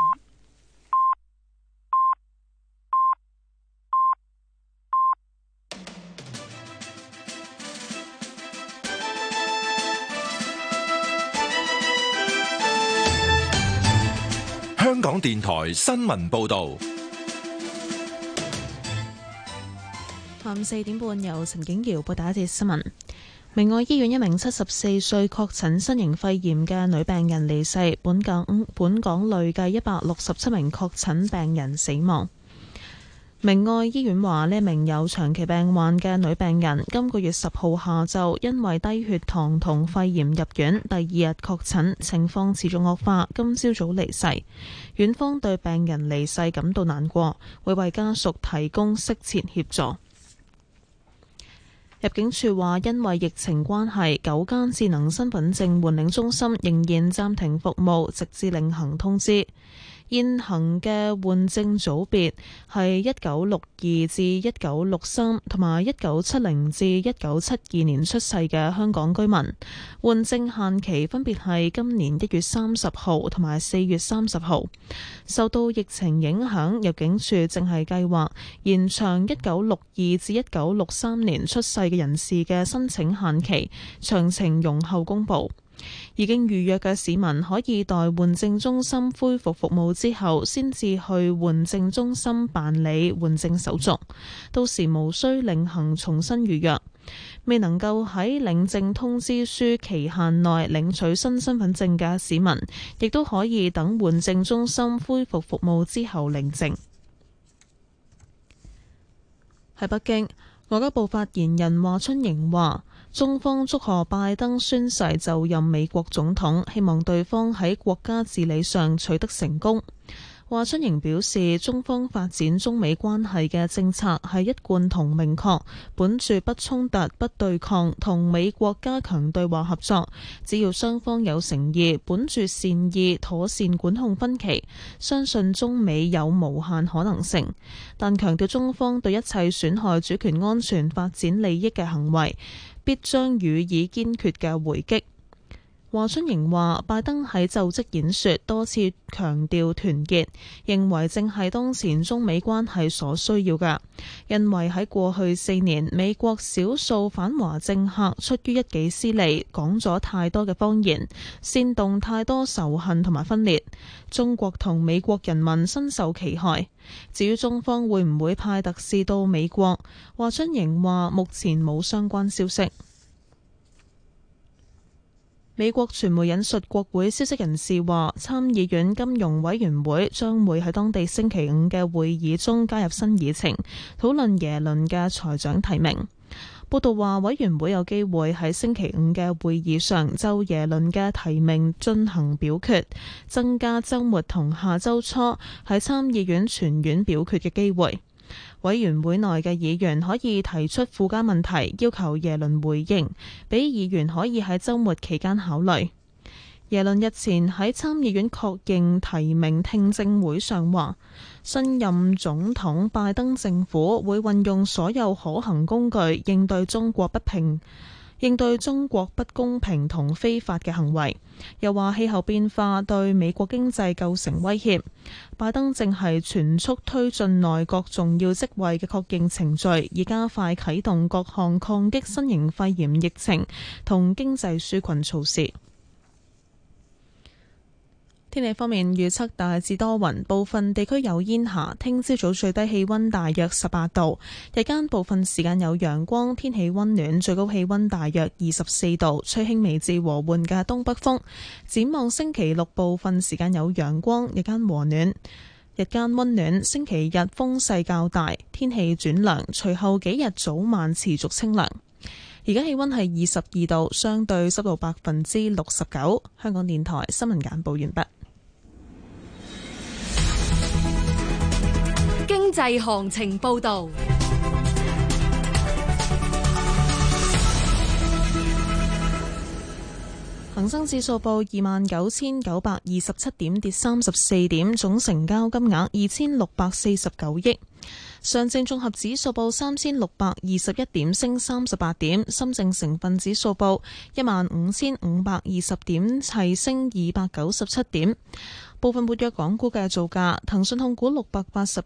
香港電台新聞報導。 下午4點半，由陳景瑤報道一節新聞。明愛醫院一名74歲確診新型肺炎嘅女病人離世，本港累計167名確診病人死亡。明愛醫院話，呢名有長期病患嘅女病人，今個月10號下晝因為低血糖同肺炎入院，第2日確診，情況持續惡化，今朝早離世。院方對病人離世感到難過，會為家屬提供適切協助。入境處話，因為疫情關係，9間智能身份證換領中心仍然暫停服務，直至另行通知。 現行嘅換證組別係1962至1963同埋1970至1972年出世嘅香港居民，換證限期分別係今年1月30號同埋4月30號。受到疫情影響，入境處正係計劃延長1962至1963年出世嘅人士嘅申請限期，詳情容後公佈。已經預約嘅市民可以待換證中心恢復服務之後，先至去換證中心辦理換證手續，到時無需另行重新預約。未能夠喺領證通知書期限內領取新身份證嘅市民，亦都可以等換證中心恢復服務之後領證。喺北京，外交部發言人華春瑩話，中方祝賀拜登宣誓就任美國總統，希望對方喺國家治理上取得成功。華春瑩表示，中方發展中美關係嘅政策係一貫同明確，本住不衝突、不對抗，同美國加強對話合作。只要雙方有誠意，本住善意，妥善管控分歧，相信中美有無限可能性。但強調中方對一切損害主權安全、發展利益嘅行為，必將予以堅決嘅回擊。華春瑩話，拜登喺就職演說多次強調團結，認為正係當前中美關係所需要嘅。因為喺過去4年，美國少數反華政客出於一己私利，講咗太多嘅謊言，煽動太多仇恨同埋分裂，中國同美國人民深受其害。至於中方會唔會派特使到美國，華春瑩話目前冇相關消息。美國傳媒引述國會消息人士話，參議院金融委員會將會喺當地星期5嘅會議中加入新議程，討論耶倫嘅財長提名。報道話，委員會有機會喺星期5嘅會議上就耶倫嘅提名進行表決，增加週末同下週初喺參議院全院表決嘅機會。委員會內嘅議員可以提出附加問題，要求耶倫回應，俾議員可以喺週末期間考慮。耶倫日前喺參議院確認提名聽證會上話，新任總統拜登政府會運用所有可行工具應對中國不公平同非法嘅行為，又話氣候變化對美國經濟構成威脅。拜登正係全速推進內閣重要職位嘅確認程序，以加快啟動各項抗擊新型肺炎疫情同經濟紓困措施。天氣方面，預測大致多雲，部分地區有煙霞。聽朝早最低氣溫大約18度，日間部分時間有陽光，天氣溫暖，最高氣溫大約24度，吹輕微至和緩嘅東北風。展望星期六部分時間有陽光，日間和暖，日間溫暖。星期日風勢較大，天氣轉涼，隨後幾日早晚持續清涼。而家氣溫係22度，相對濕度69%。香港電台新聞簡報完畢。 經濟行情報道。 恒生指數報29,927點，跌34點，總成交金額2649億。上證綜合指數報3621點，升38點。深證成分指數報15,520點，齊升297點。部分活躍港股嘅造價，騰訊控股681